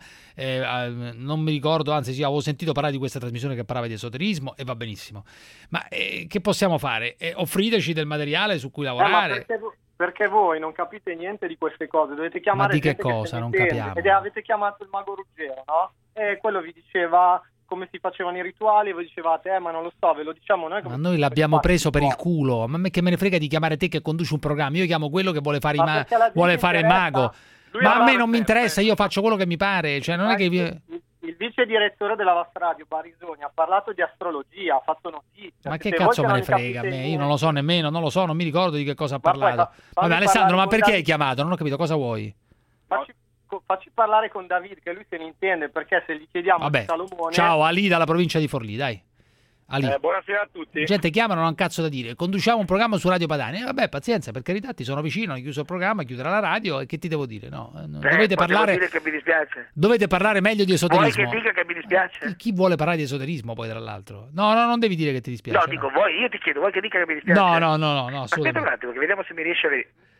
non mi ricordo, anzi sì, avevo sentito parlare di questa trasmissione che parlava di esoterismo e va benissimo, ma che possiamo fare? Offriteci del materiale su cui lavorare? Perché voi non capite niente di queste cose, dovete chiamare. Ma di che cosa? Non capiamo. Ed avete chiamato il mago Ruggero, no? E quello vi diceva come si facevano i rituali e voi dicevate ma non lo so, ve lo diciamo noi. Ma noi l'abbiamo preso per il culo, ma me che me ne frega di chiamare te che conduci un programma, io chiamo quello che vuole fare, il mago, ma a me non mi interessa, io faccio quello che mi pare, cioè non è che... Il vice direttore della vostra radio, Barisoni, ha parlato di astrologia, ha fatto notizia. Ma che cazzo me ne frega a me? Io non lo so nemmeno, non mi ricordo di che cosa ha parlato. Vabbè, Alessandro, ma perché hai chiamato? Non ho capito, cosa vuoi? Facci parlare con David, che lui se ne intende, perché se gli chiediamo di Salomone... Ciao, Ali dalla provincia di Forlì, dai. Ali. Buonasera a tutti. Gente chiama, non ha un cazzo da dire. Conduciamo un programma su Radio Padania. Vabbè, pazienza, per carità, ti sono vicino, hai chiuso il programma, chiuderà la radio e che ti devo dire? No, dovete parlare. Dire che mi dispiace. Dovete parlare meglio di esoterismo. Vuoi che dica che mi dispiace? Chi vuole parlare di esoterismo poi tra l'altro? No, non devi dire che ti dispiace. No, dico voi, io ti chiedo, vuoi che dica che mi dispiace? No, aspetta un attimo, che vediamo se mi riesce a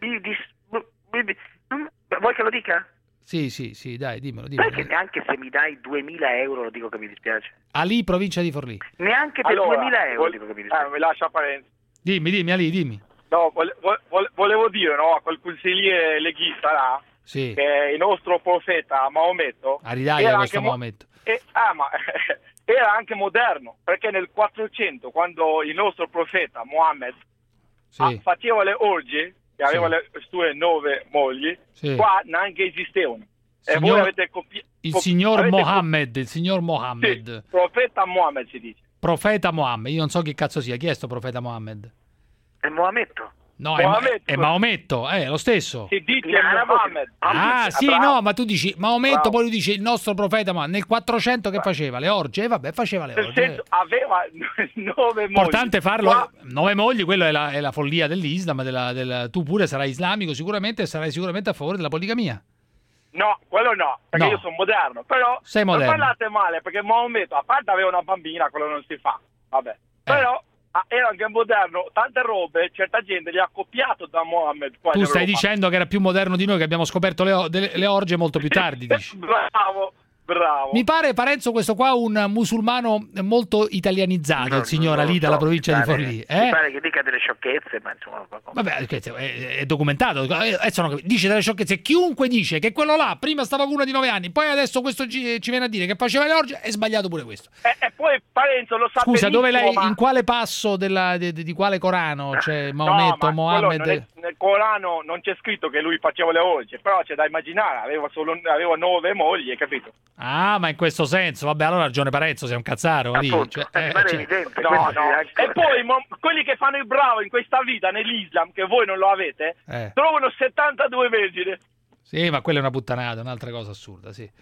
vedere. Vuoi che lo dica? Sì, dai, dimmelo. Perché neanche se mi dai 2.000 euro lo dico che mi dispiace? Ali, provincia di Forlì. Neanche per 2.000 euro dico che mi dispiace. Mi lascia Parenzo. Dimmi, Ali, dimmi. No, volevo dire, a quel consigliere leghista là, sì, che il nostro profeta Maometto... A ridaglia questo Maometto. Ma era anche moderno, perché nel 400, quando il nostro profeta Mohammed faceva le orgie, che aveva le sue 9 mogli, qua neanche esistevano. E voi avete il signor Mohammed. Sì, profeta Mohammed si dice. Profeta Mohammed, io non so chi cazzo sia. Chi è sto profeta Mohammed? È Mohametto. No, è Maometto, è lo stesso. Si dice Mohammed. Sì, no, ma tu dici Maometto, poi lui dice il nostro profeta Mohammed. Nel 400 che faceva? Le orge? Vabbè, faceva le orge. Aveva 9 mogli. Importante farlo, 9 mogli, quello è la follia dell'Islam, tu pure sarai islamico sicuramente e sarai sicuramente a favore della poligamia. No, quello no, perché io sono moderno, però sei moderno. Non parlate male, perché Maometto, a parte aveva una bambina, quello non si fa, vabbè, però... era anche moderno, tante robe, certa gente li ha copiato da Mohammed. Tu stai dicendo che era più moderno di noi, che abbiamo scoperto le orge molto più tardi, dici? Bravo. Mi pare, Parenzo, questo qua un musulmano molto italianizzato, il signor Ali dalla provincia di Forlì. Mi pare che dica delle sciocchezze, ma insomma... Vabbè, è documentato. Dice delle sciocchezze. Chiunque dice che quello là prima stava con una di 9 anni, poi adesso questo ci viene a dire che faceva le orge, è sbagliato pure questo. E poi Parenzo lo sa. Scusa, dove in quale passo di quale Corano c'è Maometto, Mohammed? Nel Corano non c'è scritto che lui faceva le orge, però c'è da immaginare, aveva 9 mogli, hai capito? Ah, ma in questo senso, vabbè, allora ha ragione Parenzo, sei un cazzaro. Appunto, è evidente. No. E poi quelli che fanno il bravo in questa vita nell'Islam, che voi non lo avete, trovano 72 vergini. Sì, ma quella è una puttanata, un'altra cosa assurda, sì.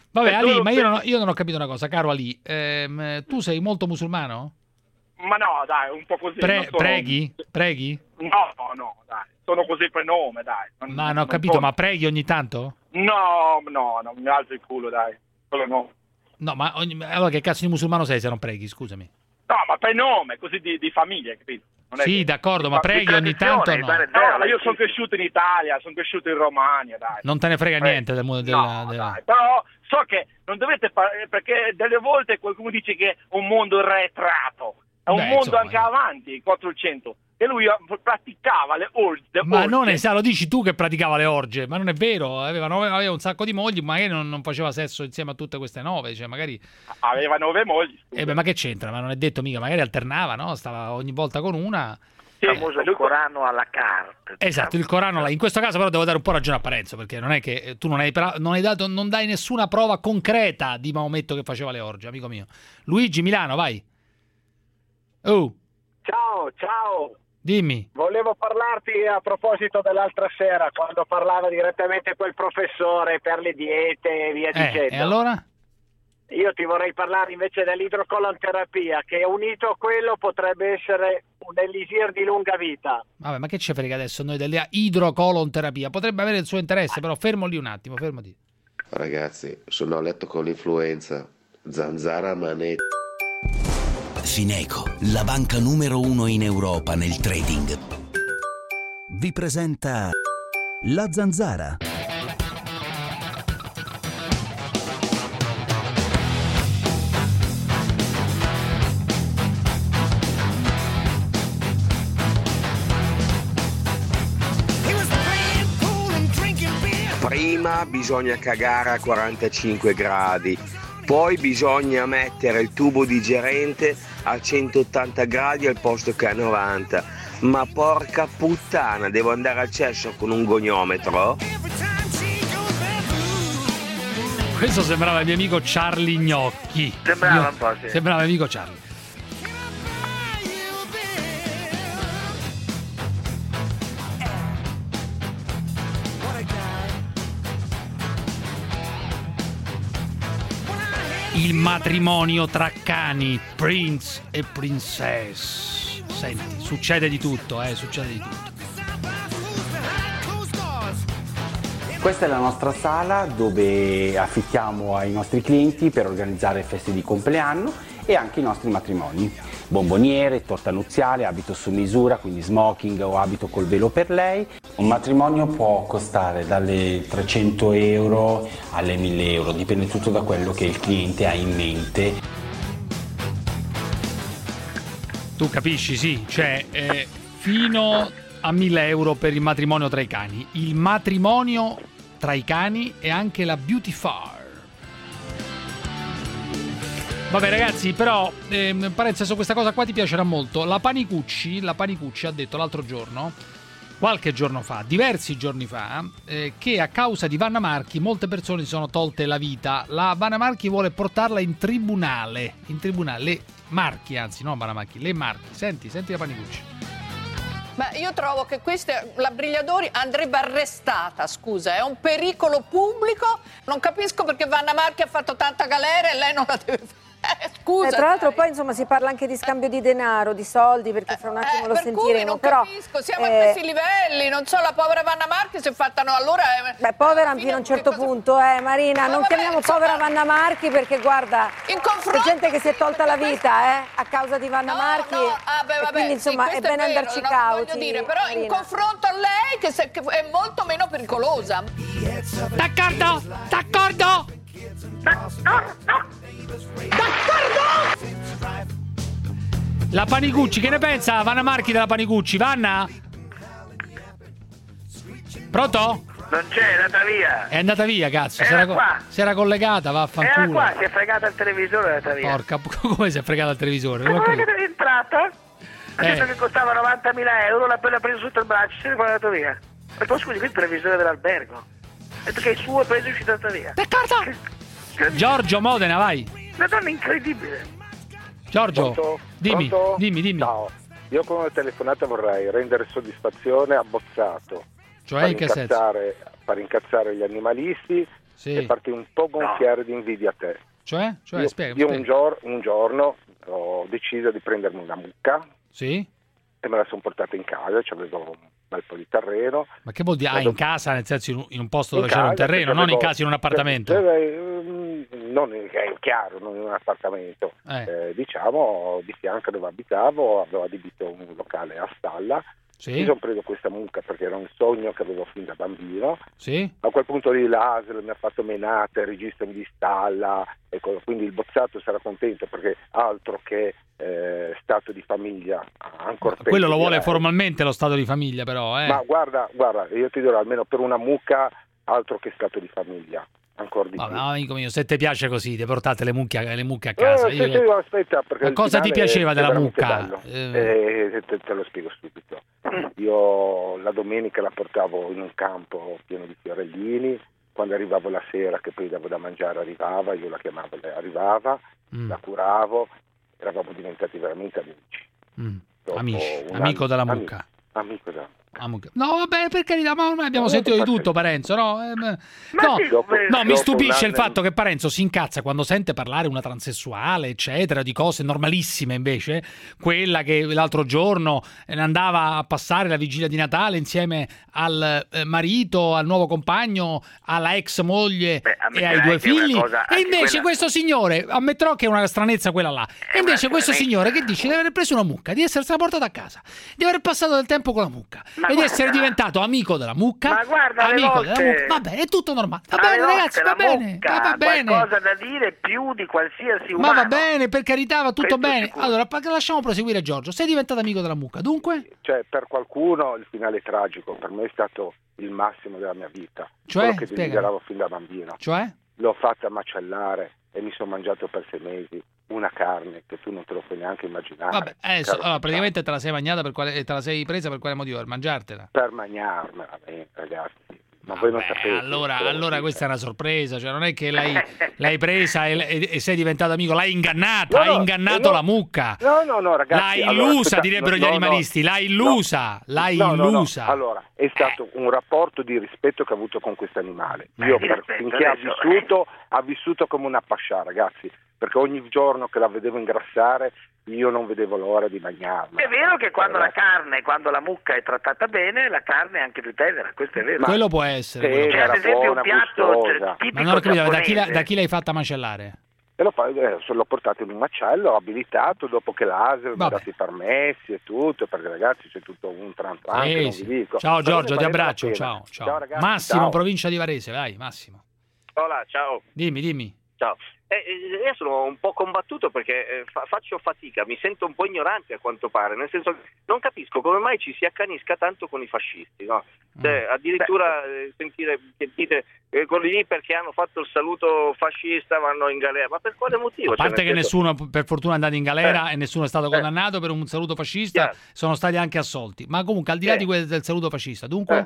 Vabbè, Ali, ma io non ho capito una cosa, caro Ali. Tu sei molto musulmano? Ma no, dai, un po' così. Preghi? No, dai. Sono così per nome, dai. Ma non ho capito, ma preghi ogni tanto? No, mi alzo il culo, dai. Quello no. No, ma allora che cazzo di musulmano sei se non preghi, scusami? No, ma per nome, così di famiglia, capito? Non è sì, che... d'accordo, ma preghi ogni tanto no? No, io sono cresciuto in Italia, sono cresciuto in Romagna, dai. Non te ne frega niente del mondo dai, però so che non dovete perché delle volte qualcuno dice che è un mondo arretrato, è un mondo anche avanti, 400. E lui praticava le orge. Ma non è sa, lo dici tu che praticava le orge, ma non è vero, aveva un sacco di mogli, magari non faceva sesso insieme a tutte queste 9, cioè magari... Aveva 9 mogli. Ma che c'entra? Ma non è detto mica, magari alternava, no? Stava ogni volta con una... Il famoso Corano alla carta. Esatto, il Corano, in questo caso però devo dare un po' ragione a Parenzo, perché non è che tu non dai nessuna prova concreta di Maometto che faceva le orge, amico mio. Luigi, Milano, vai. Oh. Ciao. Dimmi. Volevo parlarti a proposito dell'altra sera, quando parlava direttamente quel professore per le diete e via dicendo. E allora? Io ti vorrei parlare invece dell'idrocolonterapia, che unito a quello potrebbe essere un elisir di lunga vita. Vabbè, ma che ci frega adesso noi della idrocolonterapia? Potrebbe avere il suo interesse, però fermo lì un attimo, fermati. Ragazzi, sono a letto con l'influenza. Zanzara manetta. Fineco, la banca numero 1 in Europa nel trading, vi presenta La Zanzara. Prima bisogna cagare a 45 gradi. Poi bisogna mettere il tubo digerente a 180 gradi al posto che a 90. Ma porca puttana, devo andare al cesso con un goniometro? Questo sembrava il mio amico Charlie Gnocchi. Sembrava un po', sì. Sembrava il mio amico Charlie. Il matrimonio tra cani, Prince e Princess. Senti, succede di tutto, succede di tutto. Questa è la nostra sala dove affittiamo ai nostri clienti per organizzare feste di compleanno e anche i nostri matrimoni. Bomboniere, torta nuziale, abito su misura, quindi smoking o abito col velo per lei. Un matrimonio può costare dalle 300 euro alle 1000 euro, dipende tutto da quello che il cliente ha in mente. Tu capisci, sì, cioè fino a 1000 euro per il matrimonio tra i cani. Il matrimonio tra i cani e anche la beauty far. Vabbè ragazzi, però Parenzo, su questa cosa qua ti piacerà molto. La Panicucci ha detto l'altro giorno, qualche giorno fa, diversi giorni fa, che a causa di Vanna Marchi molte persone si sono tolte la vita. La Vanna Marchi vuole portarla in tribunale, le Marchi, anzi no Vanna Marchi, le Marchi. Senti la Panicucci. Ma io trovo che la Brigliadori andrebbe arrestata, scusa, è un pericolo pubblico. Non capisco perché Vanna Marchi ha fatto tanta galera e lei non la deve fare. Scusa. Tra l'altro poi insomma si parla anche di scambio di denaro, di soldi, perché fra un attimo lo per sentiremo. Cui non però capisco, siamo a questi livelli, non so, la povera Vanna Marchi si è fatta allora... Beh, povera fino a un certo punto, Marina, non chiamiamo povera Vanna Marchi perché guarda, c'è gente che si è tolta la vita, a causa di Vanna Marchi. Quindi insomma è bene andarci cauti. Voglio dire, però Marina, in confronto a lei che è molto meno pericolosa. D'accordo! La Panicucci, che ne pensa Vanna Marchi della Panicucci? Vanna? Pronto? Non c'è, è andata via. È andata via, cazzo. Era si era collegata, vaffanculo. Era qua, si è fregata il televisore e è andata via. Porca, come si è fregata il televisore? Ma che è entrata? Ha detto che costava 90.000 euro, l'ha preso sotto il braccio e se ne è andato via. E poi scusi, qui il televisore dell'albergo. Ha detto che è suo e preso e è uscito e è andato via. D'accordo. Giorgio Modena, vai. Una donna incredibile. Giorgio, Pronto? dimmi. Ciao, io con una telefonata vorrei rendere soddisfazione a Bozzato. Cioè, in che senso? Per incazzare gli animalisti e partì un po' gonfiare di invidia a te. Cioè? Spiega. Io un giorno ho deciso di prendermi una mucca. Sì. E me la sono portata in casa, c'avevo un bel po' di terreno. Ma che vuol dire? In casa, nel senso in un posto dove c'era un terreno, non in casa, in un appartamento? Non è chiaro, non in un appartamento. Diciamo, di fianco dove abitavo, avevo adibito un locale a stalla. Sì. Mi sono preso questa mucca perché era un sogno che avevo fin da bambino. Sì. A quel punto lì l'ASL mi ha fatto menate, il registro di stalla, quindi il bozzato sarà contento perché altro che stato di famiglia. Ancora quello lo vuole formalmente lo stato di famiglia, però. Ma guarda, io ti dirò, almeno per una mucca, altro che stato di famiglia. Ancora di più. No, amico mio, se ti piace così, ti portate le mucche a casa. Aspetta, perché cosa ti piaceva della mucca? Te lo spiego subito. Io la domenica la portavo in un campo pieno di fiorellini, quando arrivavo la sera, che poi davo da mangiare, arrivava, io la chiamavo, lei arrivava, la curavo, eravamo diventati veramente amici. Amico della mucca. Amico della mucca. No, vabbè, per carità, ma ormai abbiamo sentito di tutto, Parenzo, no? No, mi stupisce il fatto che Parenzo si incazza quando sente parlare una transessuale, eccetera, di cose normalissime, invece quella che l'altro giorno andava a passare la vigilia di Natale insieme al marito, al nuovo compagno, alla ex moglie e ai due figli, e invece questo signore, ammetterò che è una stranezza quella là, e invece questo signore che dice di aver preso una mucca, di essersela portata a casa, di aver passato del tempo con la mucca, e di essere diventato amico della mucca. Ma guarda, amico della mucca. Va bene, è tutto normale. Va bene, ragazzi, va bene. Va bene. Qualcosa da dire più di qualsiasi umano. Ma va bene, per carità, va tutto bene. Sicuro. Allora, lasciamo proseguire Giorgio. Sei diventato amico della mucca, dunque? Cioè, per qualcuno il finale è tragico, per me è stato il massimo della mia vita. Cioè? Quello che desideravo fin da bambino. Cioè? L'ho fatta macellare e mi sono mangiato per 6 mesi una carne che tu non te lo puoi neanche immaginare. Vabbè, allora, praticamente te la sei mangiata te la sei presa per quale motivo? Per mangiartela? Per mangiarmela, ragazzi. Ma voi non sapete. Allora questa è una sorpresa, cioè non è che l'hai presa e sei diventato amico, l'hai ingannata, hai ingannato la mucca. No, ragazzi. L'hai illusa, direbbero gli animalisti, l'hai illusa, illusa. Allora, è stato un rapporto di rispetto che ho avuto con questo animale. Io finché ha vissuto come una pascià, ragazzi, perché ogni giorno che la vedevo ingrassare io non vedevo l'ora di mangiarla. È vero che quando la mucca è trattata bene, la carne è anche più tenera, questo è vero. Quello può essere. C'è ad esempio un piatto tipico. Ma non ho capito, da chi l'hai fatta macellare? L'ho portato in un macello abilitato dopo che l'ASL mi ha dato i permessi e tutto, perché ragazzi c'è tutto un tran che non vi dico. Ciao Giorgio, ti abbraccio, ciao. Ragazzi, Massimo, ciao. Provincia di Varese, vai Massimo. Hola, ciao. Dimmi. Ciao. Io sono un po' combattuto perché faccio fatica, mi sento un po' ignorante a quanto pare, nel senso che non capisco come mai ci si accanisca tanto con i fascisti, no? Cioè, addirittura sentire che dite quelli lì perché hanno fatto il saluto fascista vanno in galera, ma per quale motivo? A parte che nessuno per fortuna è andato in galera e nessuno è stato condannato per un saluto fascista, sono stati anche assolti, ma comunque al di là del saluto fascista, dunque...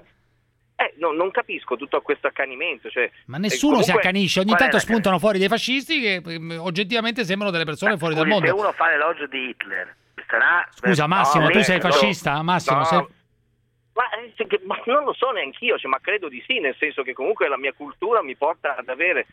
non capisco tutto questo accanimento. Cioè, ma nessuno si accanisce, ogni tanto spuntano fuori dei fascisti che oggettivamente sembrano delle persone fuori dal mondo. Se uno fa l'elogio di Hitler, scusa Massimo, tu sei fascista? Massimo, no. Ma non lo so neanch'io, ma credo di sì, nel senso che comunque la mia cultura mi porta ad avere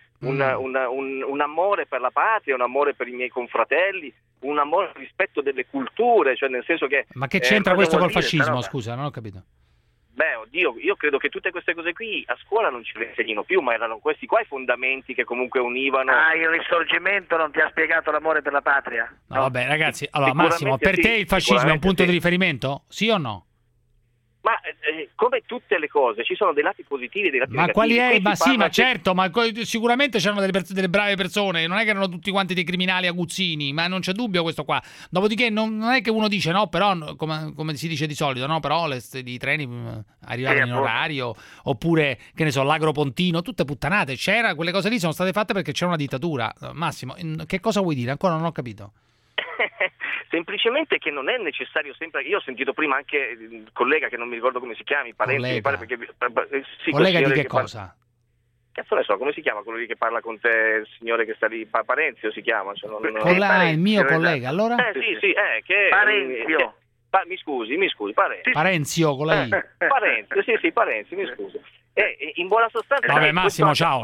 un amore per la patria, un amore per i miei confratelli, un amore rispetto delle culture, cioè nel senso che... Ma che c'entra questo col fascismo? Scusa, non ho capito. Beh, oddio, io credo che tutte queste cose qui a scuola non ce le insegnino più, ma erano questi qua i fondamenti che comunque univano. Il Risorgimento non ti ha spiegato l'amore per la patria? No, vabbè, ragazzi, allora Massimo, per te il fascismo è un punto di riferimento? Sì o no? Ma come tutte le cose ci sono dei lati positivi e dei lati negativi. Quali è? Ma sì, ma certo, ma sicuramente c'erano delle brave persone, non è che erano tutti quanti dei criminali aguzzini, ma non c'è dubbio questo qua. Dopodiché non è che uno dice no, però come si dice di solito, no, però i treni arrivavano in orario, oppure che ne so, l'Agropontino, tutte puttanate. Quelle cose lì sono state fatte perché c'era una dittatura. Massimo, che cosa vuoi dire? Ancora non ho capito. Semplicemente che non è necessario sempre. Io ho sentito prima anche il collega che non mi ricordo come si chiami, Parenti, collega di che cosa? Cazzo ne so, come si chiama quello lì che parla con te, il signore che sta lì, Parenzio si chiama, il mio collega, allora? Sì, che Parenzio. Mi scusi, Parenzio. Parenzio con la I. Parenzio, sì, Parenzio, mi scusi. in buona sostanza... Vabbè Massimo, ciao.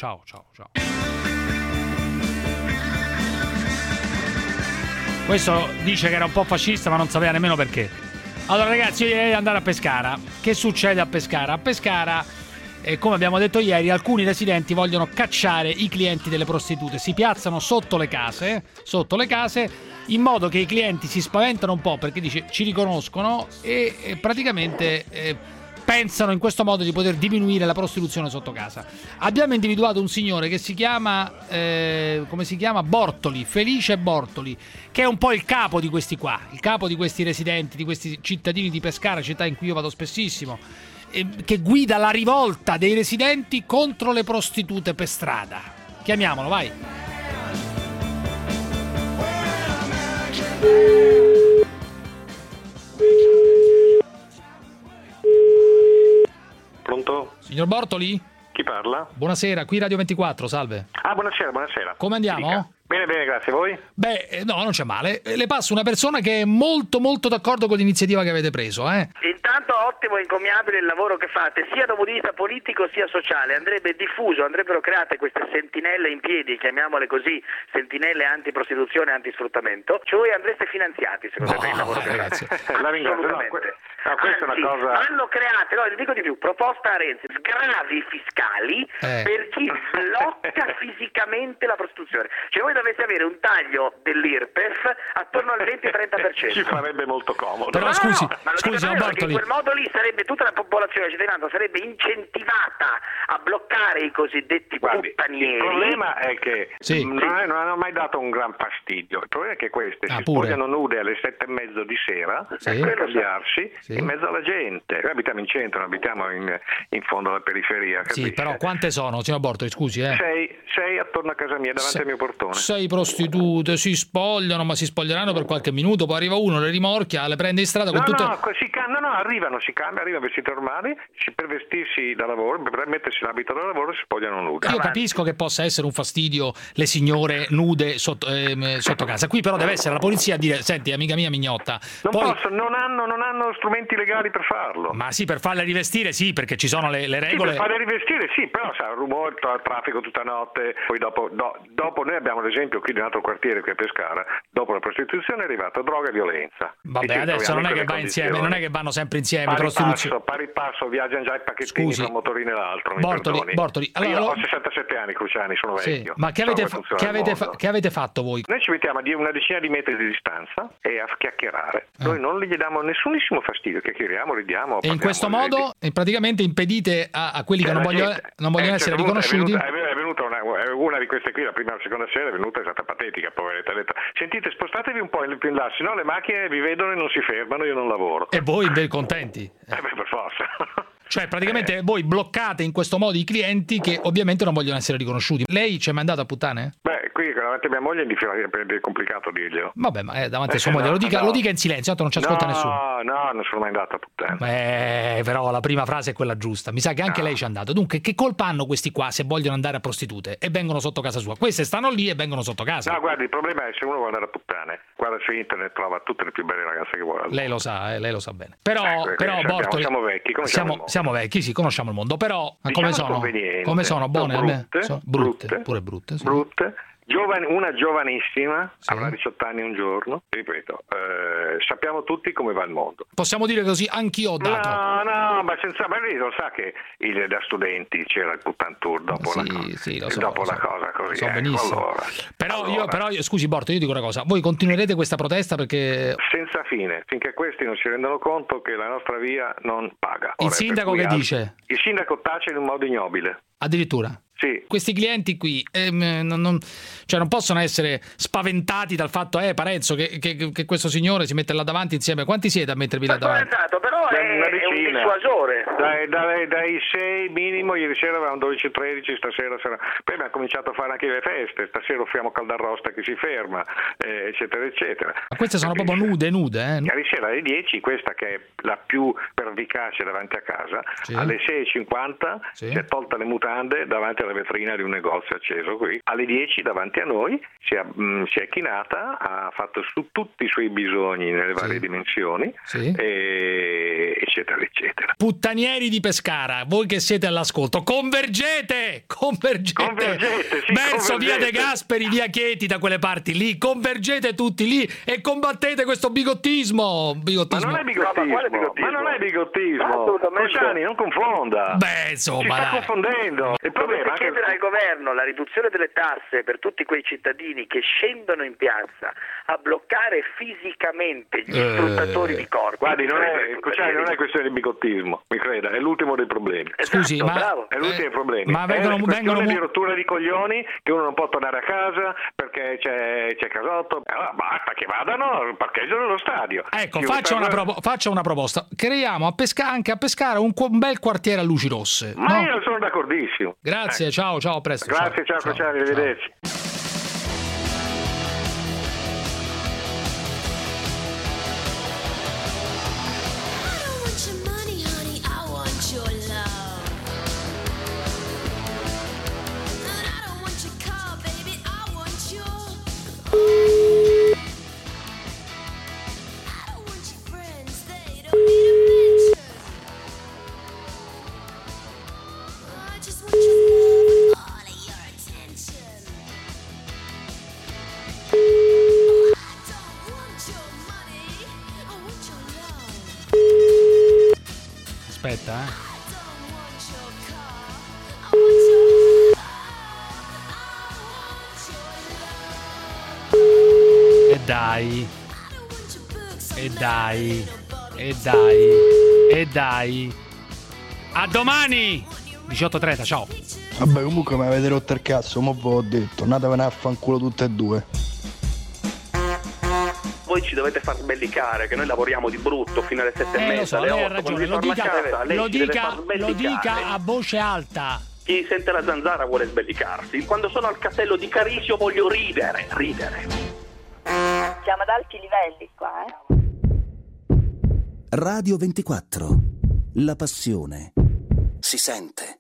Questo dice che era un po' fascista, ma non sapeva nemmeno perché. Allora ragazzi, io direi di andare a Pescara. Che succede a Pescara? A Pescara, come abbiamo detto ieri, alcuni residenti vogliono cacciare i clienti delle prostitute. Si piazzano sotto le case, in modo che i clienti si spaventano un po', perché dice ci riconoscono e praticamente pensano in questo modo di poter diminuire la prostituzione sotto casa. Abbiamo individuato un signore che si chiama come si chiama? Bortoli, Felice Bortoli, che è un po' il capo di questi qua, il capo di questi residenti, di questi cittadini di Pescara, città in cui io vado spessissimo, che guida la rivolta dei residenti contro le prostitute per strada. Chiamiamolo, vai. Pronto? Signor Bortoli? Chi parla? Buonasera, qui Radio 24, salve. Ah, buonasera. Come andiamo? Dica. Bene, grazie. Voi? Beh, no, non c'è male. Le passo una persona che è molto d'accordo con l'iniziativa che avete preso, Intanto ottimo e encomiabile il lavoro che fate, sia da un punto di vista politico sia sociale. Andrebbe diffuso, andrebbero create queste sentinelle in piedi, chiamiamole così, sentinelle anti-prostituzione e anti-sfruttamento. Cioè voi andreste finanziati, secondo me, il lavoro che fate. La ringrazio. Questa è una cosa... hanno create, no, dico di più, proposta a Renzi, sgravi fiscali per chi blocca fisicamente la prostituzione. Cioè voi dovete avere un taglio dell'IRPEF attorno al 20-30%. Ci farebbe molto comodo. Però scusi, perché in quel modo lì sarebbe tutta la popolazione cittadina sarebbe incentivata a bloccare i cosiddetti puttanieri. Il problema è che non hanno mai dato un gran fastidio. Il problema è che queste si spogliano nude alle 7:30 di sera per cambiarsi in mezzo alla gente. Noi abitiamo in centro, non abitiamo in fondo alla periferia. Sì, però quante sono, signor Bortoli, scusi? Sei attorno a casa mia, davanti al mio portone. 6 prostitute si spogliano, ma si spoglieranno per qualche minuto, poi arriva uno, le rimorchia, le prende in strada con tutte... arrivano vestiti normali, per vestirsi da lavoro, per mettersi l'abito da lavoro si spogliano nude. Io capisco che possa essere un fastidio le signore nude sotto casa, qui però deve essere la polizia a dire, senti amica mia mignotta... Non hanno strumenti legali per farlo. Ma sì, per farle rivestire sì, perché ci sono le regole... Sì, per farle rivestire sì, però sa, rumore, traffico tutta notte, poi dopo noi abbiamo l'esempio qui di un altro quartiere qui a Pescara, dopo la prostituzione è arrivata droga e violenza. Vabbè, adesso non è che va insieme, non è che vanno sempre insieme. Pari passo, viaggiano già i pacchettini tra un motorino e l'altro. Bortoli, allora, io ho 67 anni, Cruciani, sono vecchio. Ma che avete fatto voi? Noi ci mettiamo a una decina di metri di distanza e a chiacchierare. Noi non gli diamo nessunissimo fastidio, chiacchieriamo, ridiamo. E in questo modo praticamente impedite a quelli che non vogliono essere riconosciuti. È venuta una di queste qui, la prima o la seconda sera è venuta, è stata patetica, poveretta. Ha detto, sentite, spostatevi un po' più in là, se no le macchine vi vedono e non si fermano, io non lavoro. E voi contenti? Per forza. Cioè praticamente voi bloccate in questo modo i clienti che ovviamente non vogliono essere riconosciuti. Lei ci è mandato a puttane? Beh, qui davanti a mia moglie è complicato dirglielo. Vabbè, ma davanti a sua moglie, lo dica in silenzio, tanto non ci ascolta nessuno. No, non sono mai andato a puttane. Però la prima frase è quella giusta. Mi sa che anche lei ci è andato. Dunque, che colpa hanno questi qua se vogliono andare a prostitute e vengono sotto casa sua? Queste stanno lì e vengono sotto casa. No, guardi, il problema è se uno vuole andare a puttane, guarda su internet, trova tutte le più belle ragazze che vuole. Lei lo sa bene. Però Bortoli, siamo vecchi, siamo vecchi, sì, conosciamo il mondo, però come sono buone? Brutte, pure brutte. Sì. Brutte. Una giovanissima, avrà 18 anni un giorno, ripeto, sappiamo tutti come va il mondo. Possiamo dire così, anch'io ho dato. No, ma lei lo sa che da studenti c'era il Puttan Tour dopo la cosa così. So benissimo. Però scusi Borto, io dico una cosa, voi continuerete questa protesta perché... Senza fine, finché questi non si rendono conto che la nostra via non paga. Il sindaco che dice? Il sindaco tace in un modo ignobile. Addirittura? Sì. Questi clienti qui non possono essere spaventati dal fatto Parenzo che questo signore si mette là davanti insieme. Quanti siete a mettervi là davanti? Però è un dissuasore. Dai 6 minimo, ieri sera avevamo 12-13, stasera poi abbiamo cominciato a fare anche le feste, stasera offriamo caldarrosta che si ferma, eccetera eccetera. Ma queste sono proprio nude? Ieri sera alle 10, questa che è la più pervicace davanti a casa, alle 6:50 si è tolta le mutande davanti alla vetrina di un negozio acceso qui, alle 10 davanti a noi si è chinata, ha fatto su tutti i suoi bisogni nelle varie dimensioni e eccetera eccetera. Puttanieri di Pescara, voi che siete all'ascolto, convergete sì, verso via De Gasperi, via Chieti, da quelle parti lì, convergete tutti lì e combattete questo bigottismo. Ma non è bigottismo, Cruciani, non confonda. Insomma, ci sta confondendo. Il problema è chiedere al governo la riduzione delle tasse per tutti quei cittadini che scendono in piazza a bloccare fisicamente gli sfruttatori di corpi. Guardi, Cruciani, non è questione di bigottismo, mi creda, è l'ultimo dei problemi. Scusi, esatto, è l'ultimo dei problemi. Ma è una questione di rottura di coglioni, che uno non può tornare a casa perché c'è casotto. Basta che vadano al parcheggio dello stadio. Ecco, faccia una proposta. Creiamo anche a Pescara un bel quartiere a luci rosse. Ma io sono d'accordissimo. Grazie, ciao, a presto. Grazie, ciao Cruciani, arrivederci. Aspetta, E dai. A domani 18:30, ciao. Vabbè, comunque mi avete rotto il cazzo, mo ve l'ho detto, andatevene a fanculo tutte e due. Voi ci dovete far sbellicare, che noi lavoriamo di brutto fino alle 7:30, alle 8. Lei ha ragione, lo dica a voce alta. Chi sente la zanzara vuole sbellicarsi. Quando sono al castello di Carisio voglio ridere. Siamo ad alti livelli qua, Radio 24. La passione si sente.